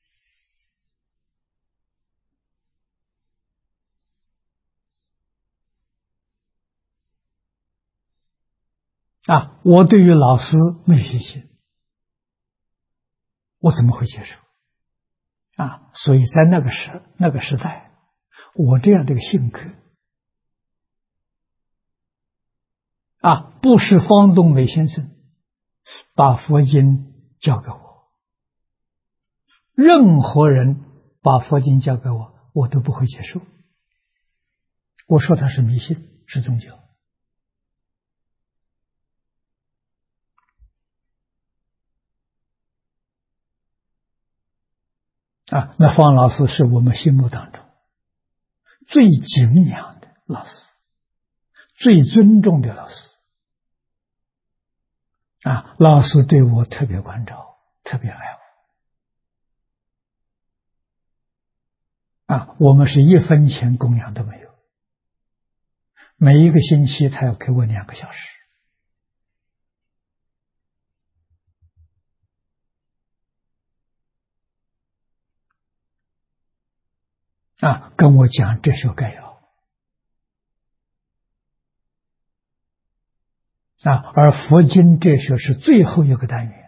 我对于老师没信心，我怎么会接受所以在那个时代，我这样的一个性格不是方东美先生把佛经教给我，任何人把佛经教给我，我都不会接受。我说他是迷信，是宗教那方老师是我们心目当中最敬仰的老师，最尊重的老师啊！老师对我特别关照，特别爱我啊！我们是一分钱供养都没有，每一个星期他要给我2个小时啊，跟我讲哲学概要啊，而佛经哲学是最后一个单元。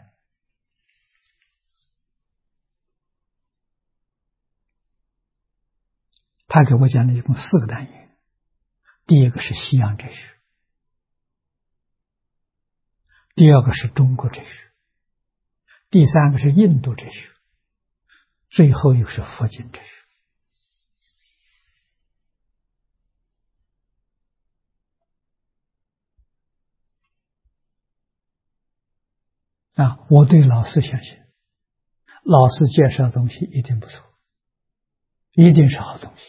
他给我讲的一共4个单元，第一个是西洋哲学，第二个是中国哲学，第3个是印度哲学，最后又是佛经哲学啊！我对老师相信，老师介绍的东西一定不错，一定是好东西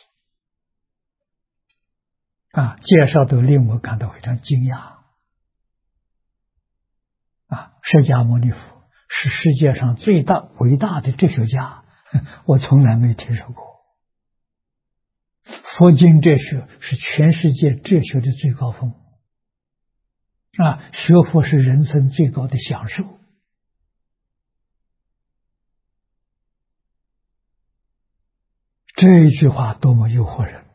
啊！介绍都令我感到非常惊讶啊！释迦牟尼佛是世界上最伟大的哲学家，我从来没听说过。佛经哲学是全世界哲学的最高峰啊！学佛是人生最高的享受。这一句话多么诱惑人！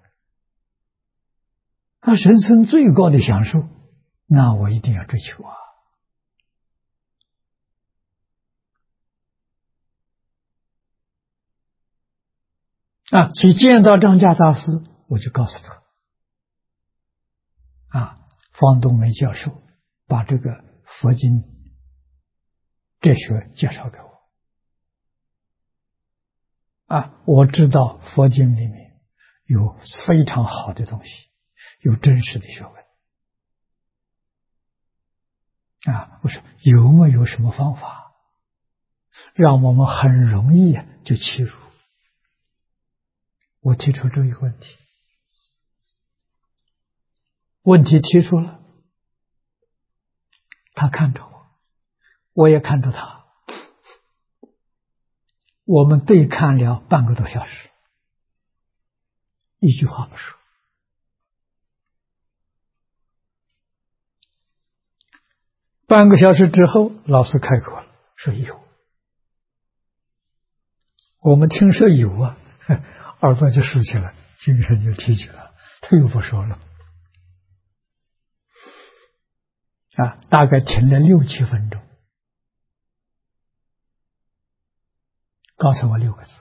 啊，人生最高的享受，那我一定要追求啊！啊，所以见到张家大师，我就告诉他，啊，方东梅教授把这个佛经哲学介绍给我，啊，我知道佛经里面有非常好的东西，有真实的学问，啊，我说有没有什么方法，让我们很容易就切入？我提出这一个问题，问题提出了，他看着我，我也看着他，我们对看了半个多小时，一句话不说。半个小时之后，老师开口了，说有。我们听说有啊，耳朵就竖起来，精神就提起来了，他又不说了。啊，大概停了6、7分钟，告诉我6个字：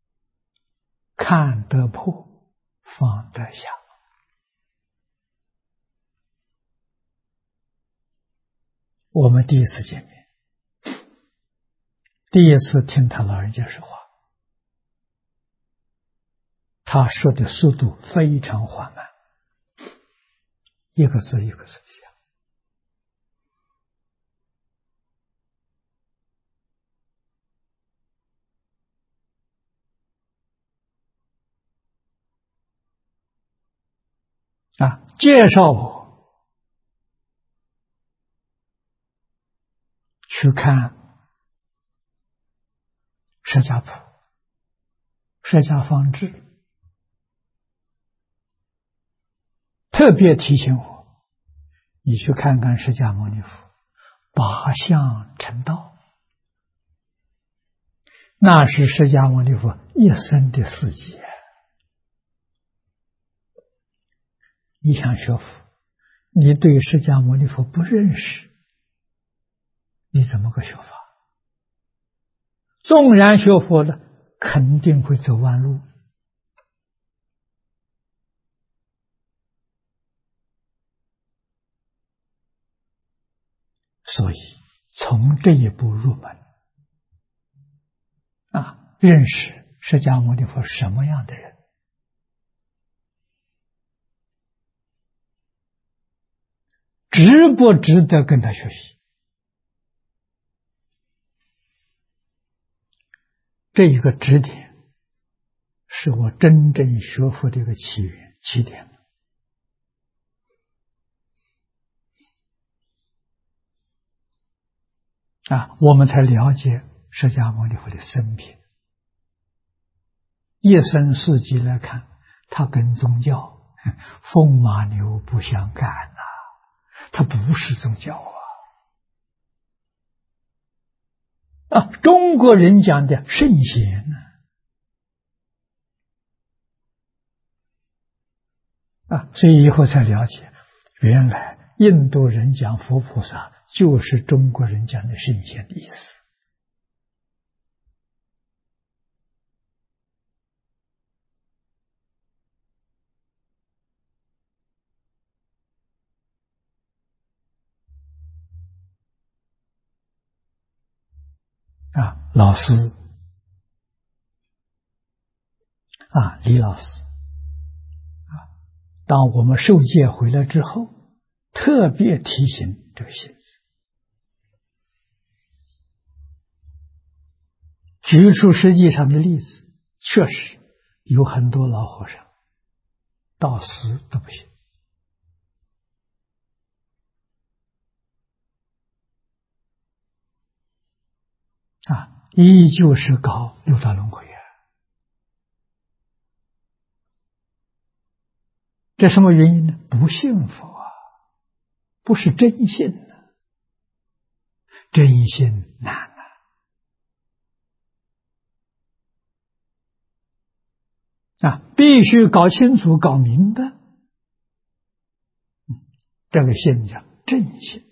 看得破，放得下。我们第一次见面，第一次听他老人家说话，他说的速度非常缓慢，一个字一个字的讲啊，介绍我去看释迦谱、释迦方志，特别提醒我，你去看看释迦牟尼佛八相成道，那是释迦牟尼佛一生的事迹。你想学佛，你对释迦牟尼佛不认识，你怎么个学法？纵然学佛了，肯定会走弯路。所以从这一步入门啊，认识释迦牟尼佛什么样的人，值不值得跟他学习？这一个指点是我真正学佛的一个起源起点。我们才了解释迦牟尼佛的生平。一生四季来看，他跟宗教风马牛不相干他不是宗教中国人讲的圣贤所以以后才了解，原来印度人讲佛菩萨就是中国人讲的圣贤的意思。老师李老师当我们受戒回来之后，特别提醒这个性质，举出实际上的例子，确实有很多老和尚到死都不行依旧是搞六道轮回这什么原因呢？不信佛不是真信真信难必须搞清楚搞明白这个信叫正信，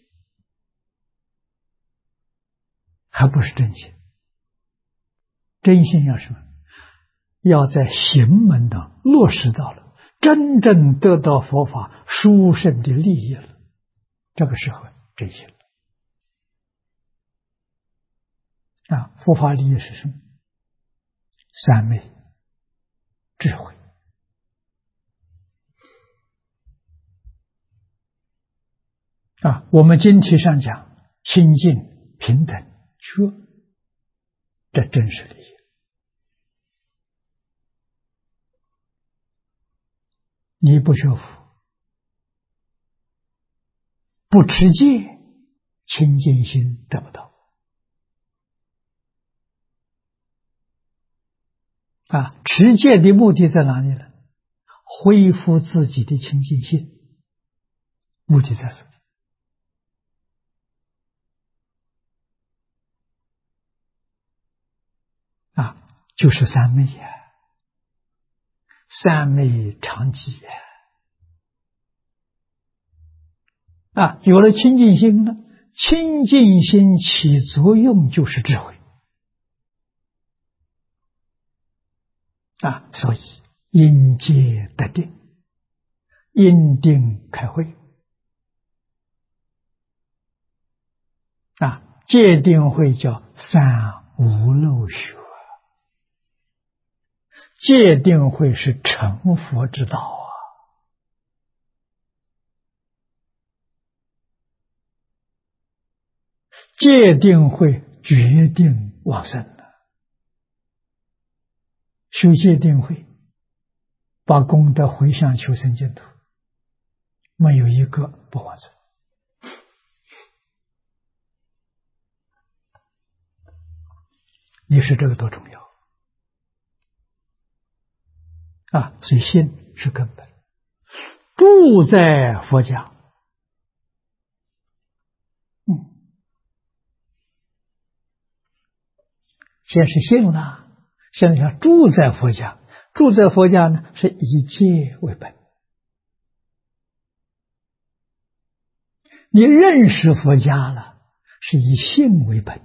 还不是真信。真信要什么？要在行门当落实到了，真正得到佛法殊胜的利益了，这个时候真信佛法利益是什么？三昧、智慧我们经题上讲清净、平等、觉，这真实利益。你不学佛，不持戒，清净心得不到持戒的目的在哪里呢？恢复自己的清净心，目的在这里就是三昧三昧常寂有了清净心呢，清净心起作用就是智慧所以因戒得定，因定开慧戒定慧叫三无漏学，戒定慧是成佛之道戒定慧决定往生修戒定慧，把功德回向求生净土，没有一个不往生你是这个多重要所以心是根本，住在佛家先是信了，现在要住在佛家，住在佛家呢是以戒为本，你认识佛家了是以信为本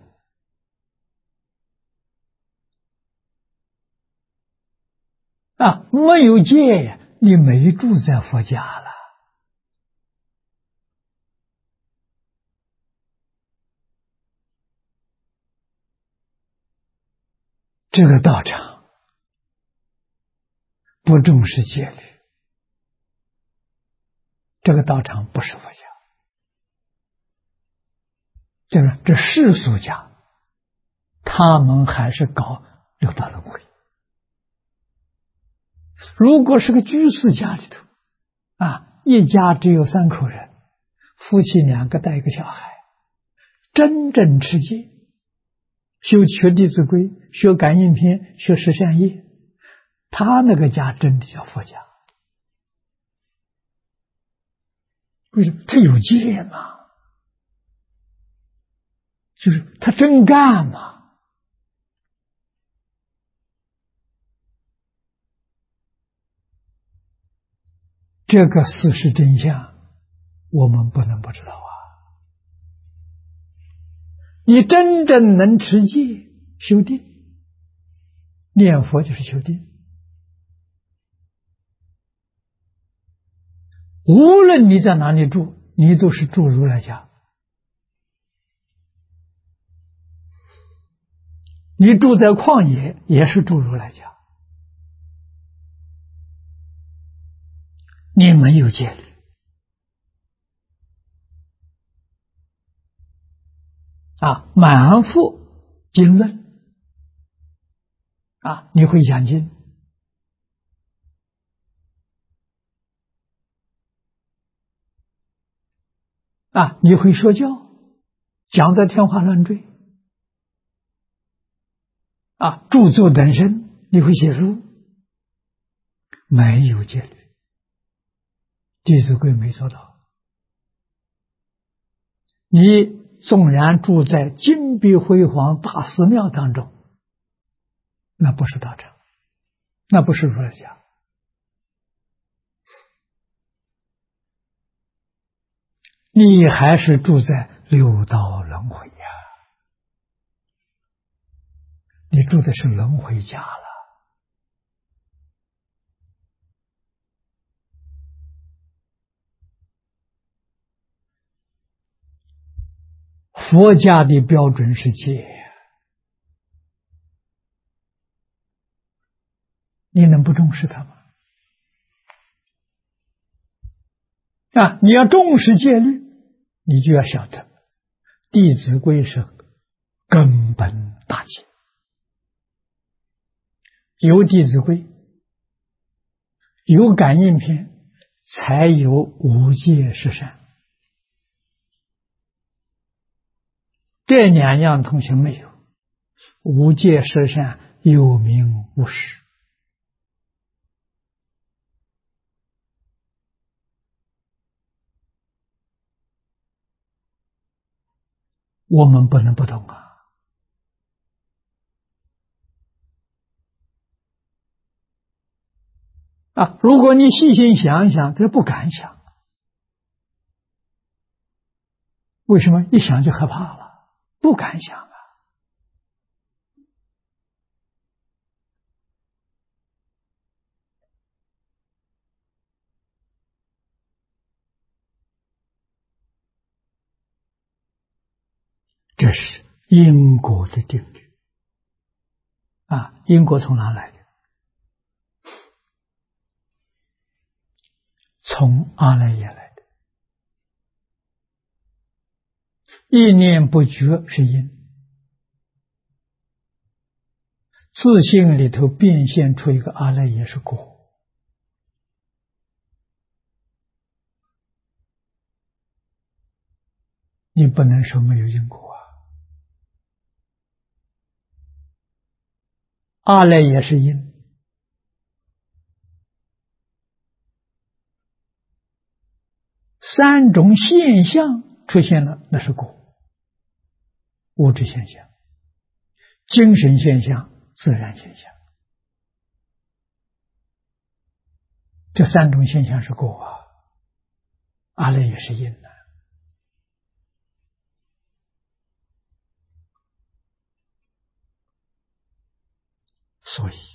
没有戒你没住在佛家了。这个道场不重视戒律，这个道场不是佛家，就是这世俗家，他们还是搞六道轮回如果是个居士家里头，一家只有3口人，夫妻2个带一个小孩，真正持戒，学弟子规，学感应篇，学十善业，他那个家真的叫佛家。为什么？他有戒嘛，就是他真干嘛。这个事实真相，我们不能不知道啊！你真正能持戒、修定，念佛就是修定。无论你在哪里住，你都是住如来家。你住在旷野，也是住如来家。你没有戒律满腹经论你会讲经你会说教，讲得天花乱坠著作等身，你会写书，没有戒律，《弟子规》没做到。你纵然住在金碧辉煌大寺庙当中，那不是道场，那不是如来家。你还是住在六道轮回呀，你住的是轮回家了。佛家的标准是戒，你能不重视它吗？你要重视戒律，你就要晓得《弟子规》是根本大戒。有《弟子规》，有感应篇，才有五戒十善。这2样东西没有，五戒十善有名无实。我们不能不懂如果你细心想一想，这不敢想。为什么？一想就害怕了，不敢想这是因果的定律因果从哪来的？从阿赖耶来的。意念不觉是因，自性里头变现出一个阿赖耶是果。你不能说没有因果阿赖耶是因，3种现象出现了，那是果。物质现象、精神现象、自然现象，这3种现象是果阿赖耶是因所以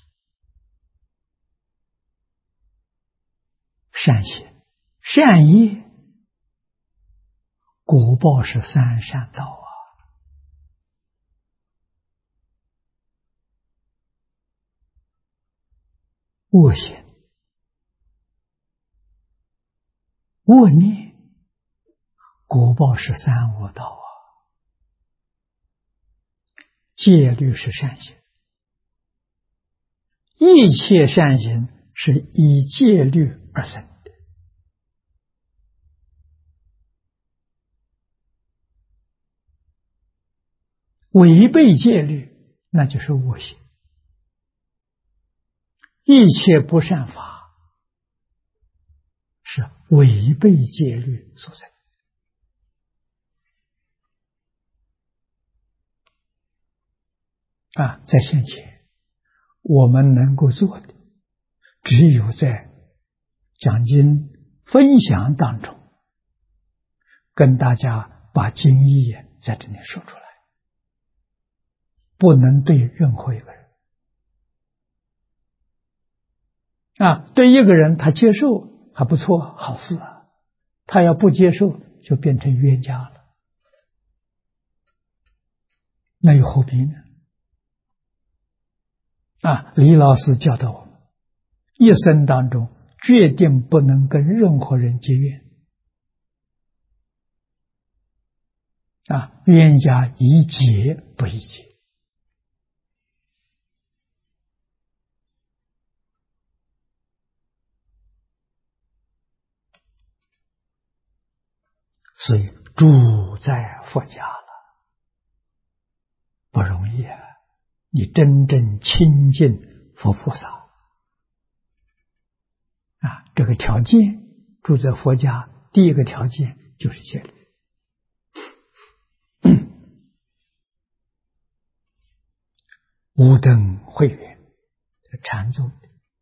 善行、善业果报是三善道恶行、恶念果报是三恶道戒律是善行，一切善行是以戒律而生的。违背戒律，那就是恶行。一切不善法是违背戒律所生。在现前我们能够做的，只有在讲经分享当中，跟大家把经义在这里说出来，不能对任何一个人。对一个人他接受还不错，好事啊。他要不接受，就变成冤家了，那又何必呢？李老师教导我们，一生当中决定不能跟任何人结怨。冤家宜结不宜结。所以住在佛家了不容易啊！你真正亲近佛菩萨这个条件，住在佛家第一个条件就是戒律。无灯慧远禅宗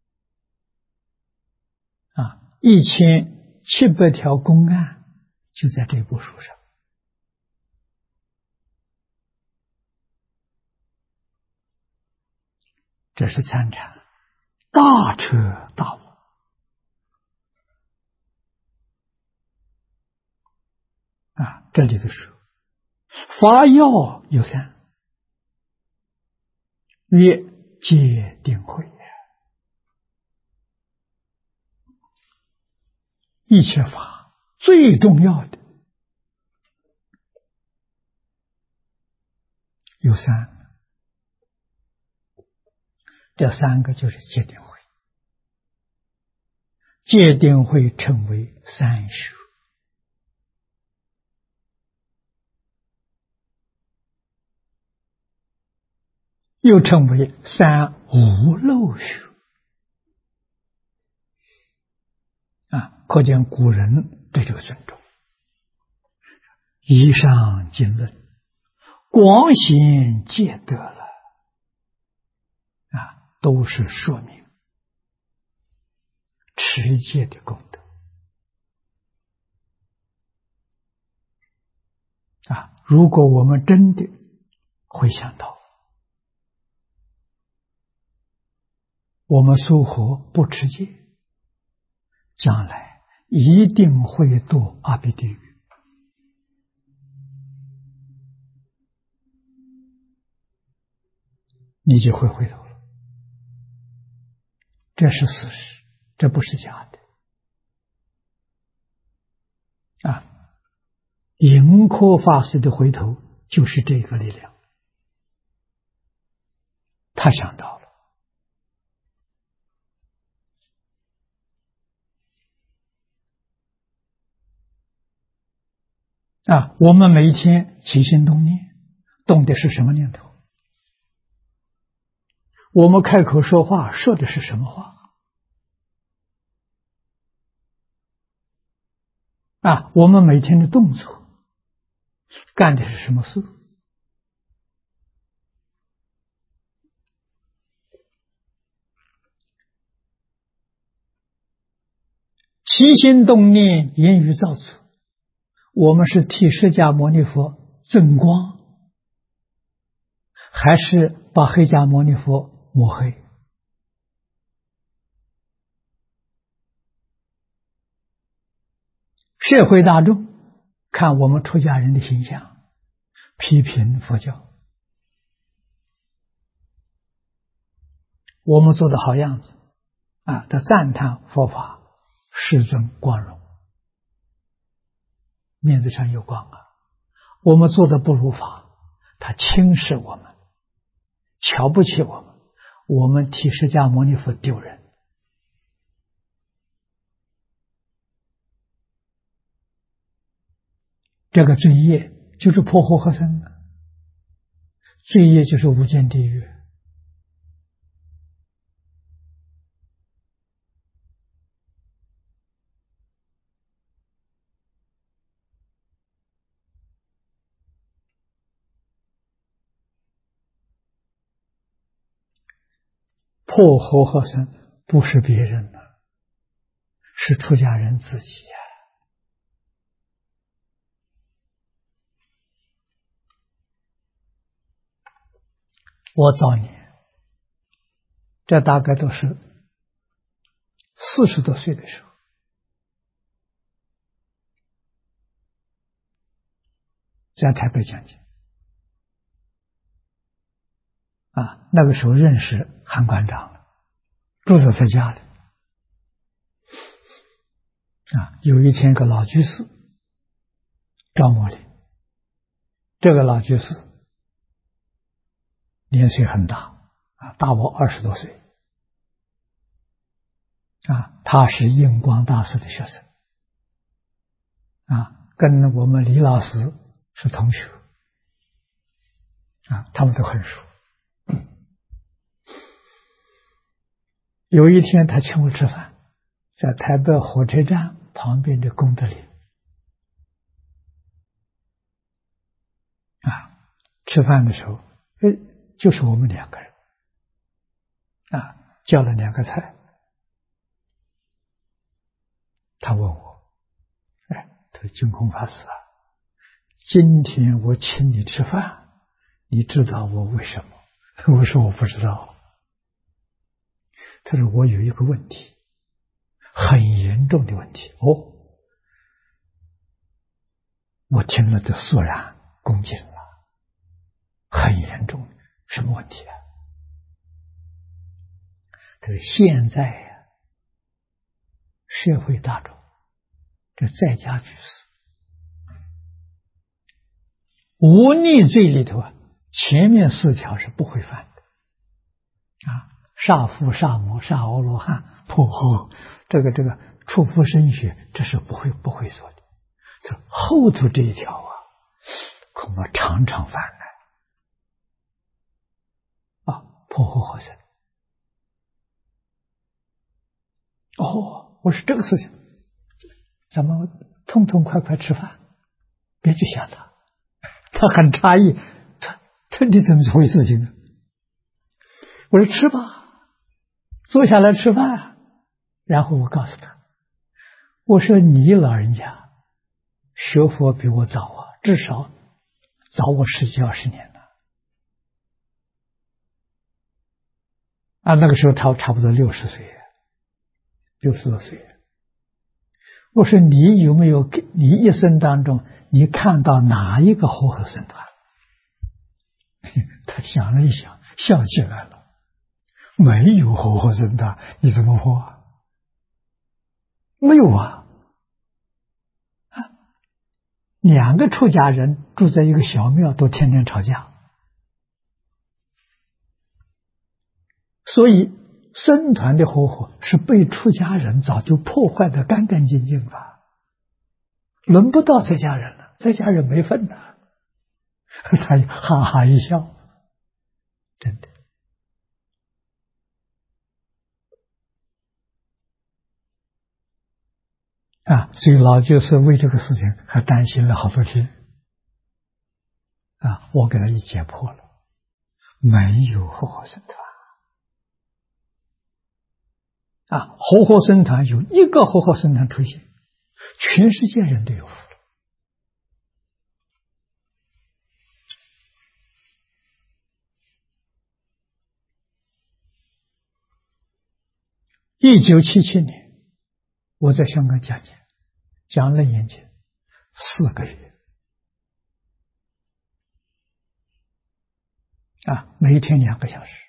1700条公案就在这部书上。这是参禅大彻大悟这里的说法要有三，曰戒定慧。一切法最重要的有三，这三个就是戒定慧。戒定慧称为三学，又称为三无漏学可见古人对这个尊重。以上经论广显戒得了都是说明持戒的功德如果我们真的会想到我们疏忽不持戒，将来一定会堕阿鼻地狱。你就会回头了，这是事实，这不是假的盈科法师的回头就是这个力量，他想到了我们每一天起心动念，动的是什么念头？我们开口说话说的是什么话？我们每天的动作干的是什么事？起心动念，言语造作，我们是替释迦牟尼佛增光，还是把释迦牟尼佛抹黑？社会大众看我们出家人的形象，批评佛教，我们做的好样子他赞叹佛法世尊光荣，面子上有光我们做的不如法，他轻视我们，瞧不起我们，我们替释迦牟尼佛丢人这个罪业就是破和合僧的，罪业就是无间地狱。破和合僧不是别人的，是出家人自己啊。我早年，这大概都是40多岁的时候，在台北讲经啊，那个时候认识韩馆长了，住在他家里啊。有一天，一个老居士找我来，这个老居士年岁很大啊，大我20多岁啊。他是印光大师的学生啊，跟我们李老师是同学啊，他们都很熟。有一天，他请我吃饭，在台北火车站旁边的功德林啊。吃饭的时候，就是我们2个人啊，叫了2个菜。他问我：“他说净空法师啊，今天我请你吃饭，你知道我为什么？”我说：“我不知道。”他说：“我有一个问题，很严重的问题。”哦，我听了就肃然恭敬了。很严重，什么问题啊？他说：“现在呀，社会大众这在家居士无逆罪里头啊，前面4条是不会犯的啊，杀父、杀母、杀阿罗汉、破和，这个触夫生血，这是不会做的。这后头这一条啊，恐怕常常犯的啊，破和合僧。哦，我说这个事情，咱们痛痛快快吃饭，别去想它。他很诧异，他你怎么回事情呢？我说吃吧，坐下来吃饭。然后我告诉他，我说你老人家学佛比我早啊，至少早我10几20年了啊。那个时候他差不多60岁，60多岁。我说你有没有你一生当中你看到哪一个和合僧团？他想了一想，笑起来了。没有和合僧团，你怎么破？没有啊！2个出家人住在一个小庙，都天天吵架，所以僧团的和合是被出家人早就破坏的干干净净了，轮不到在家人了，在家人没份的。他哈哈一笑，真的啊！所以老居士为这个事情还担心了好多天啊！我给他一解破了，没有和合僧团啊！和合僧团有一个和合僧团出现，全世界人都有福了。1977年，我在香港讲解，讲楞严经4个月啊，每天2个小时，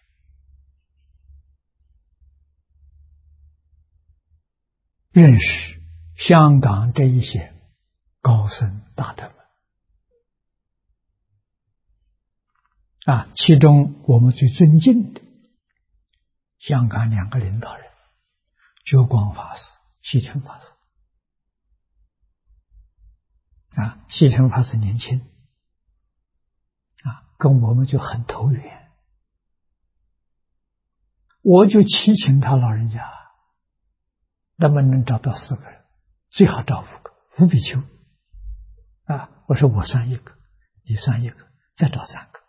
认识香港这一些高僧大德们啊，其中我们最尊敬的香港2个领导人，觉光法师、西澄法师西城法师年轻跟我们就很投缘，我就祈请他老人家，能不能找到4个人，最好找5个，5比丘我说我算1个，你算1个，再找3个。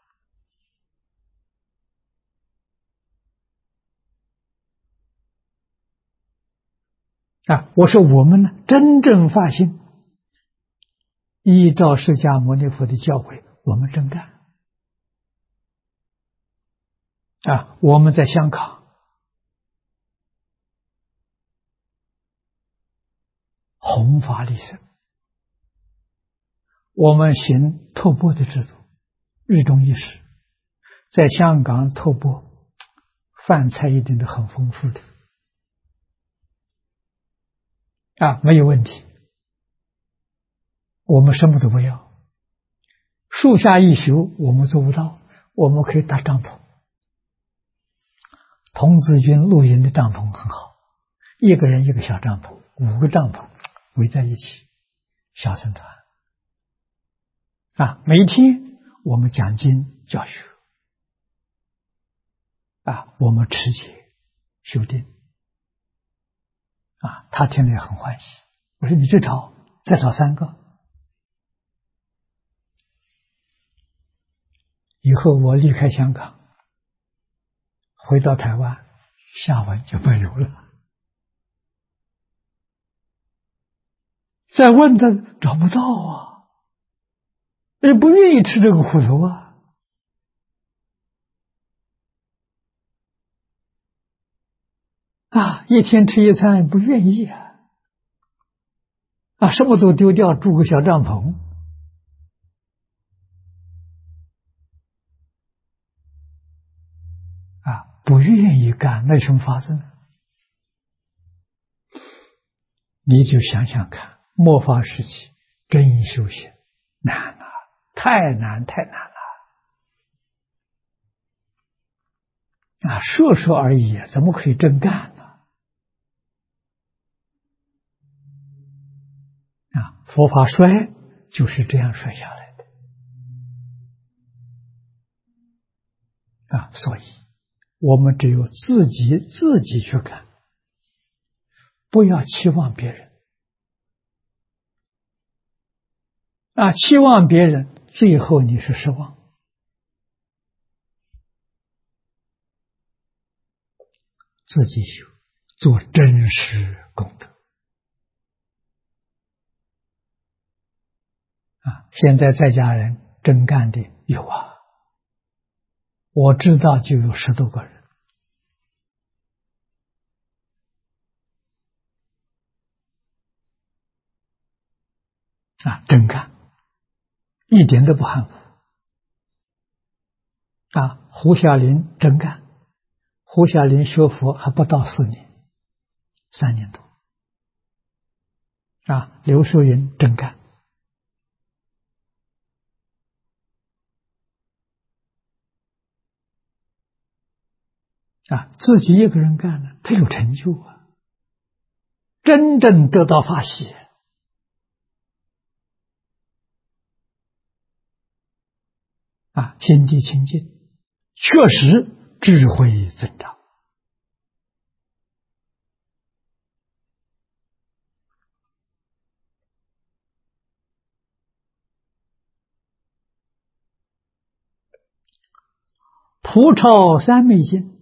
我说我们呢，真正发心，依照释迦牟尼佛的教诲，我们真干。我们在香港弘法利生，我们行托钵的制度，日中一时，在香港托钵，饭菜一定都很丰富的没有问题。我们什么都不要，树下一宿我们做不到，我们可以搭帐篷。童子军露营的帐篷很好，1个人1个小帐篷，5个帐篷围在一起，小僧团每一天我们讲经教学我们持戒修定他听了也很欢喜。我说你再找3个。以后我离开香港回到台湾，下文就没有了。再问他找不到也不愿意吃这个苦头一天吃1餐不愿意什么都丢掉，住个小帐篷不愿意干，那什么法子呢？你就想想看，末法时期真修行难太难了说而已怎么可以真干呢？佛法衰就是这样衰下来的所以我们只有自己去干，不要期望别人期望别人，最后你是失望。自己修，做真实功德现在在家人真干的有我知道就有10多个人真干，一点都不含糊胡小林真干，胡小林学佛还不到4年，3年多刘树云真干自己一个人干了，他有成就真正得到法喜心地清净，确实智慧增长。普超三昧经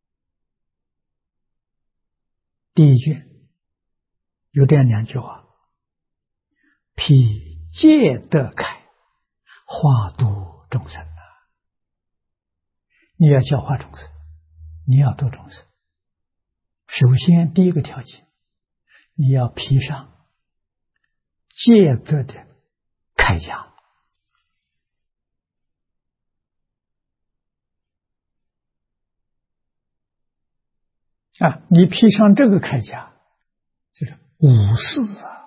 第1卷有这样2句话：披戒得开，化度众生你要教化众生，你要度众生，首先第一个条件，你要披上戒得的铠甲你披上这个铠甲，就是武士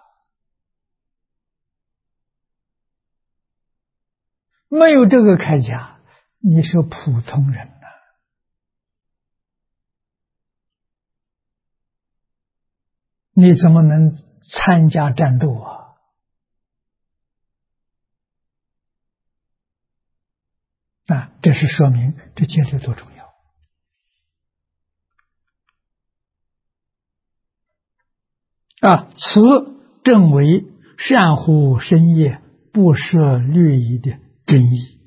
没有这个铠甲，你是普通人你怎么能参加战斗这是说明这戒律多重要此正为善护身业不设律仪的真义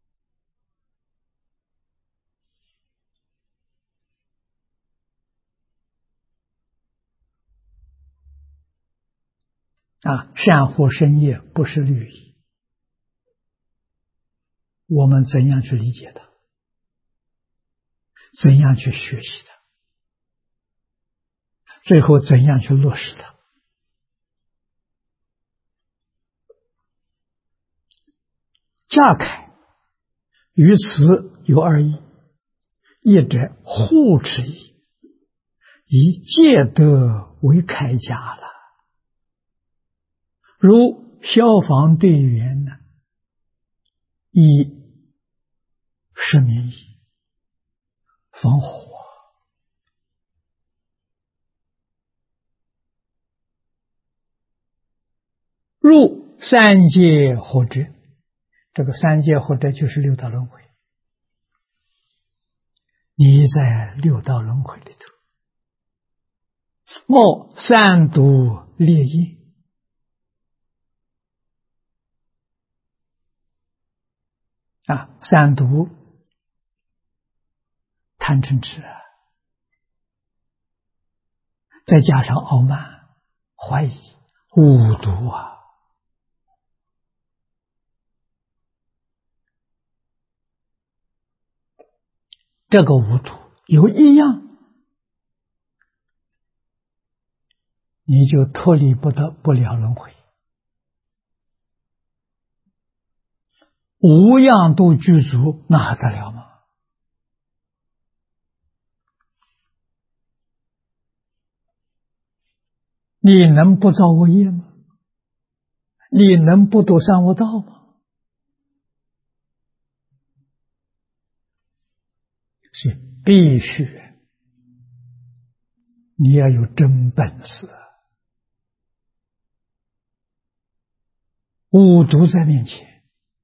善护身业不是律仪，我们怎样去理解它？怎样去学习它？最后怎样去落实它？驾凯于此有二义，一者护持义，以戒德为铠甲了。如消防队员呢，以生命义防火。入三界火者，这个三界火者就是六道轮回。你在六道轮回里头，莫三毒烈业。三毒，贪嗔痴，再加上傲慢、怀疑、五毒这个五毒有一样，你就脱离不了轮回。五样都具足，那还得了吗？你能不造恶业吗？你能不堕三恶道吗？是必须，你要有真本事。五毒在面前，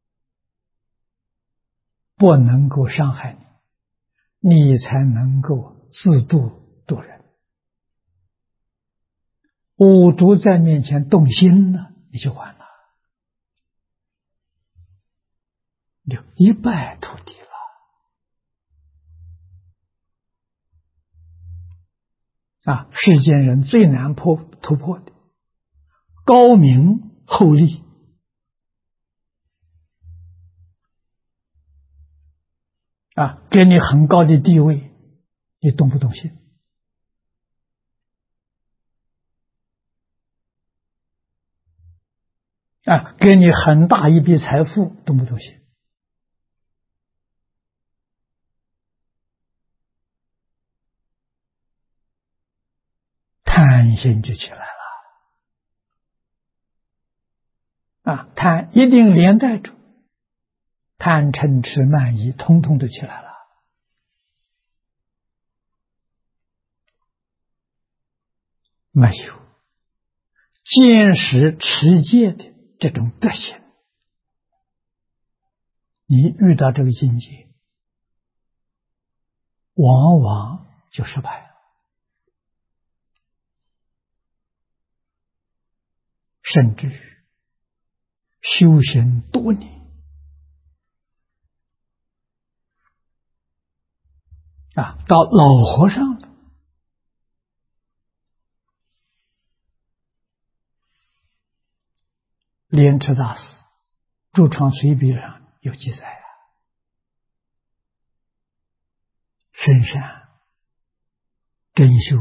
不能够伤害你，你才能够自度度人。五毒在面前动心了，你就完了，就一败涂地了。世间人最难突破的高明厚利，给你很高的地位，你动不动心？给你很大一笔财富，动不动心？贪心就起来了。贪一定连带着贪嗔痴慢疑，通通都起来了。没有坚实持戒的这种德行，你遇到这个境界，往往就失败了，甚至修行多年到老和尚了。莲池大师住创随笔上有记载深山真修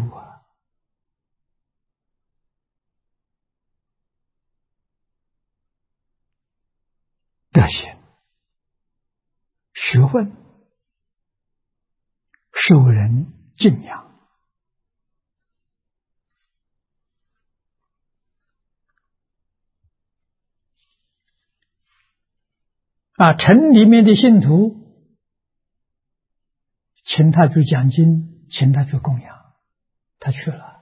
德行学问受人敬仰城里面的信徒请他去讲经，请他去供养，他去了。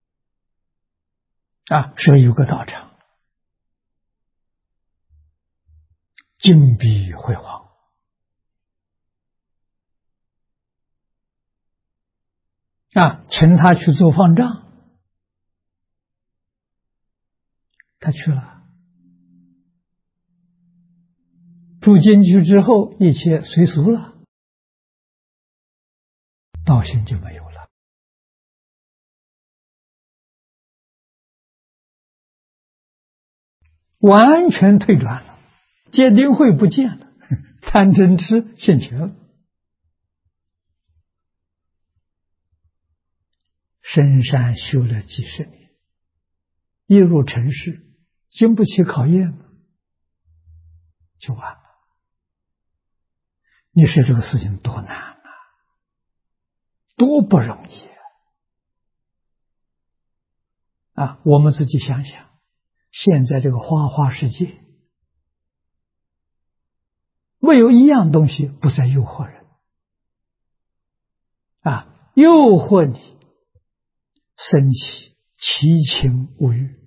说有个道场， 金碧辉煌请他去做方丈，他去了，住进去之后，一切随俗了，道心就没有了。完全退转了，戒定慧不见了，贪嗔痴现前了。深山修了几十年，一入尘世，经不起考验了，就完了。你说这个事情多难啊，多不容易我们自己想想，现在这个花花世界，没有一样东西不在诱惑人诱惑你生起七情五欲，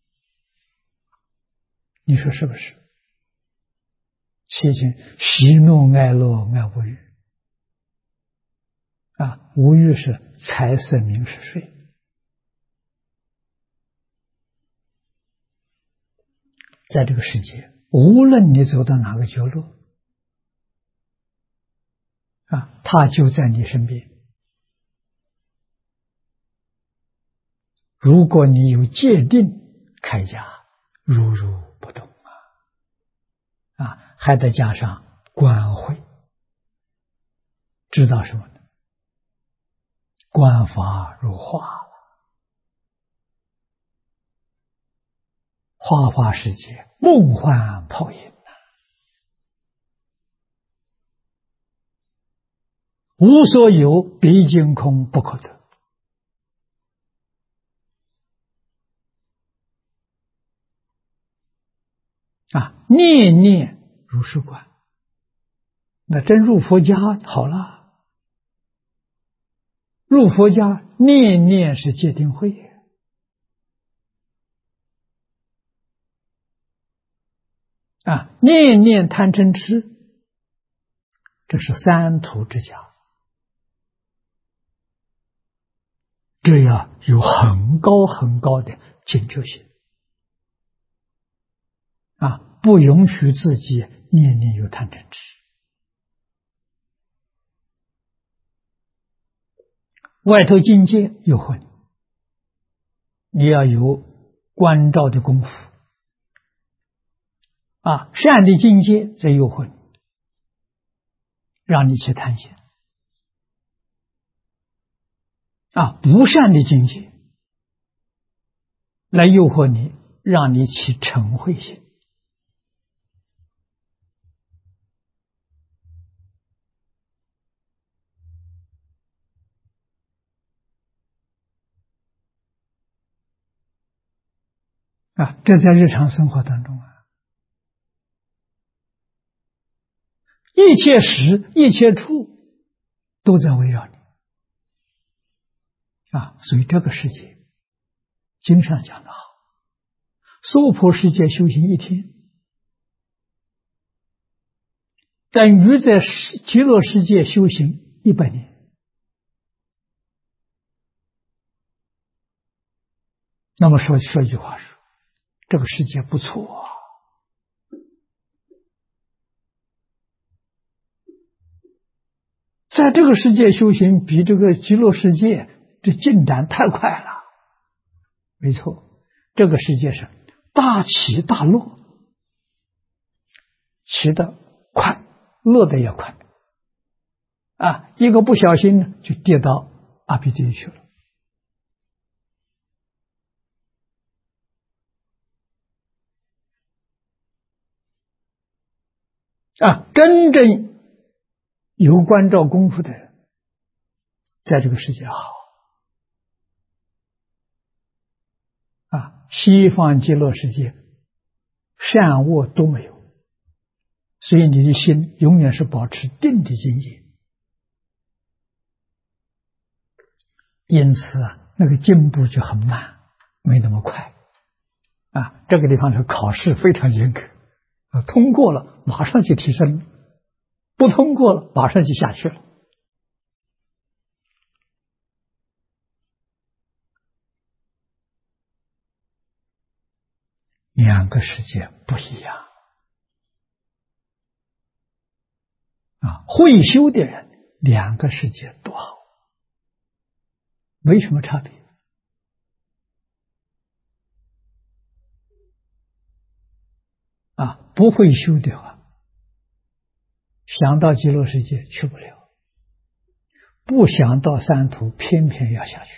你说是不是？七情喜怒哀乐爱恶欲无欲是财色名食睡。在这个世界，无论你走到哪个角落他就在你身边。如果你有戒定开家，如如不动还得加上观慧，知道什么呢？观法如画了，花花世界梦幻泡影无所有，毕竟空不可得念念如是观，那真入佛家好了。入佛家念念是戒定慧念念贪嗔痴，这是三途之家，这要有很高很高的警觉性不允许自己念念有贪嗔痴。外头境界诱惑你要有关照的功夫善的境界在诱惑你，让你去贪心不善的境界来诱惑你，让你起嗔恚心这在日常生活当中一切时一切处都在围绕你所以这个世界经上讲得好，娑婆世界修行一天，等于在极乐世界修行100年。那么说一句话说，这个世界不错在这个世界修行比这个极乐世界这进展太快了。没错，这个世界上大起大落，起得快，落得也快一个不小心呢，就跌到阿鼻地狱去了真正有关照功夫的人，在这个世界好西方极乐世界善恶都没有，所以你的心永远是保持定的境界。因此那个进步就很慢，没那么快这个地方是考试非常严格通过了马上就提升了，不通过了马上就下去了。两个世界不一样会修的人两个世界都好，没什么差别不会修的话，想到极乐世界去不了，不想到三途偏偏要下去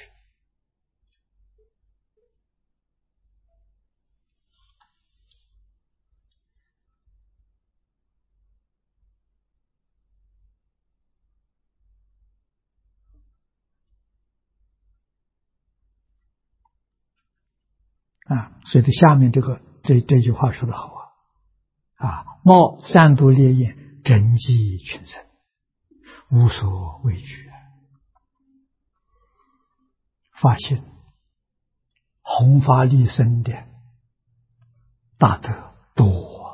所以下面这句话说得好冒三毒烈焰，真迹群生，无所畏惧。发现弘法利生的大德多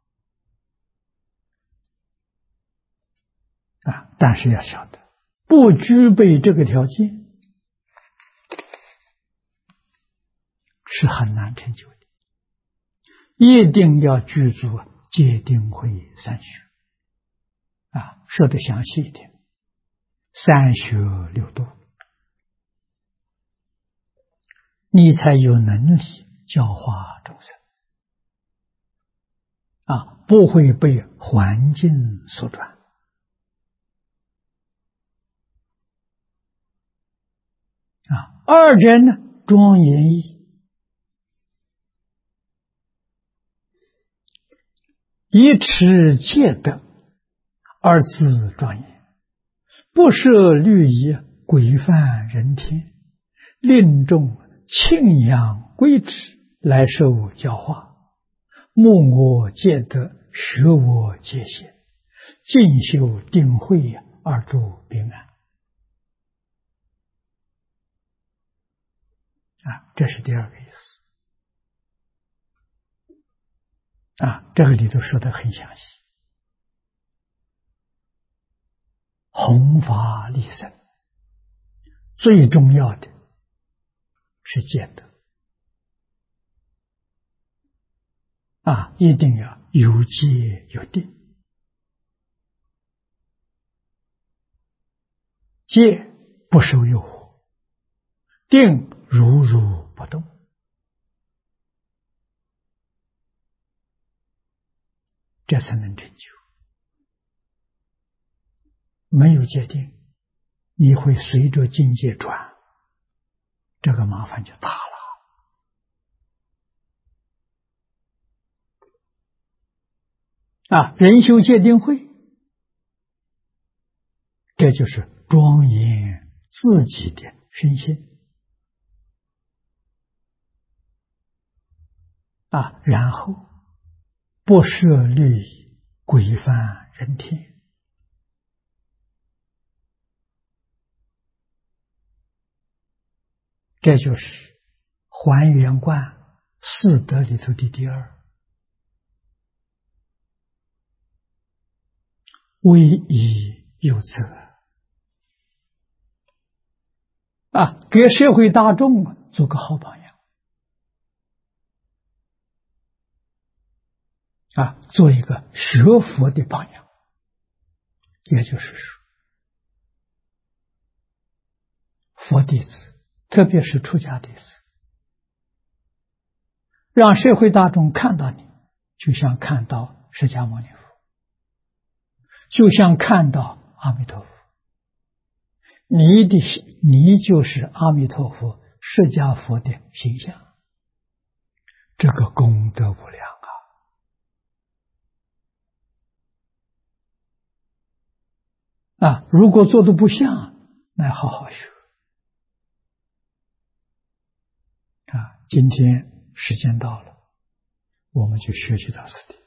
但是要晓得，不具备这个条件是很难成就的，一定要具足戒定慧三学说得详细一点，三学六度，你才有能力教化众生不会被环境所转二者呢，庄严义，以持戒德而自庄严，不设律仪，规范人天，令众庆仰归之，来受教化，慕我戒德，学我戒行，进修定慧而度彼岸这是第二个意思这个里头说得很详细。弘法利生最重要的是戒德一定要有戒有定，戒不受诱惑，定如如不动，这才能成就。没有戒定，你会随着境界转，这个麻烦就大了人修戒定慧，这就是庄严自己的身心然后不设律仪，规范人天，这就是还原观四德里头的第二，威仪有责给社会大众做个好榜样做一个学佛的榜样，也就是说，佛弟子，特别是出家弟子，让社会大众看到你，就像看到释迦牟尼佛，就像看到阿弥陀佛，你就是阿弥陀佛释迦佛的形象，这个功德无量如果做的不像，那好好学今天时间到了，我们就学习到此地。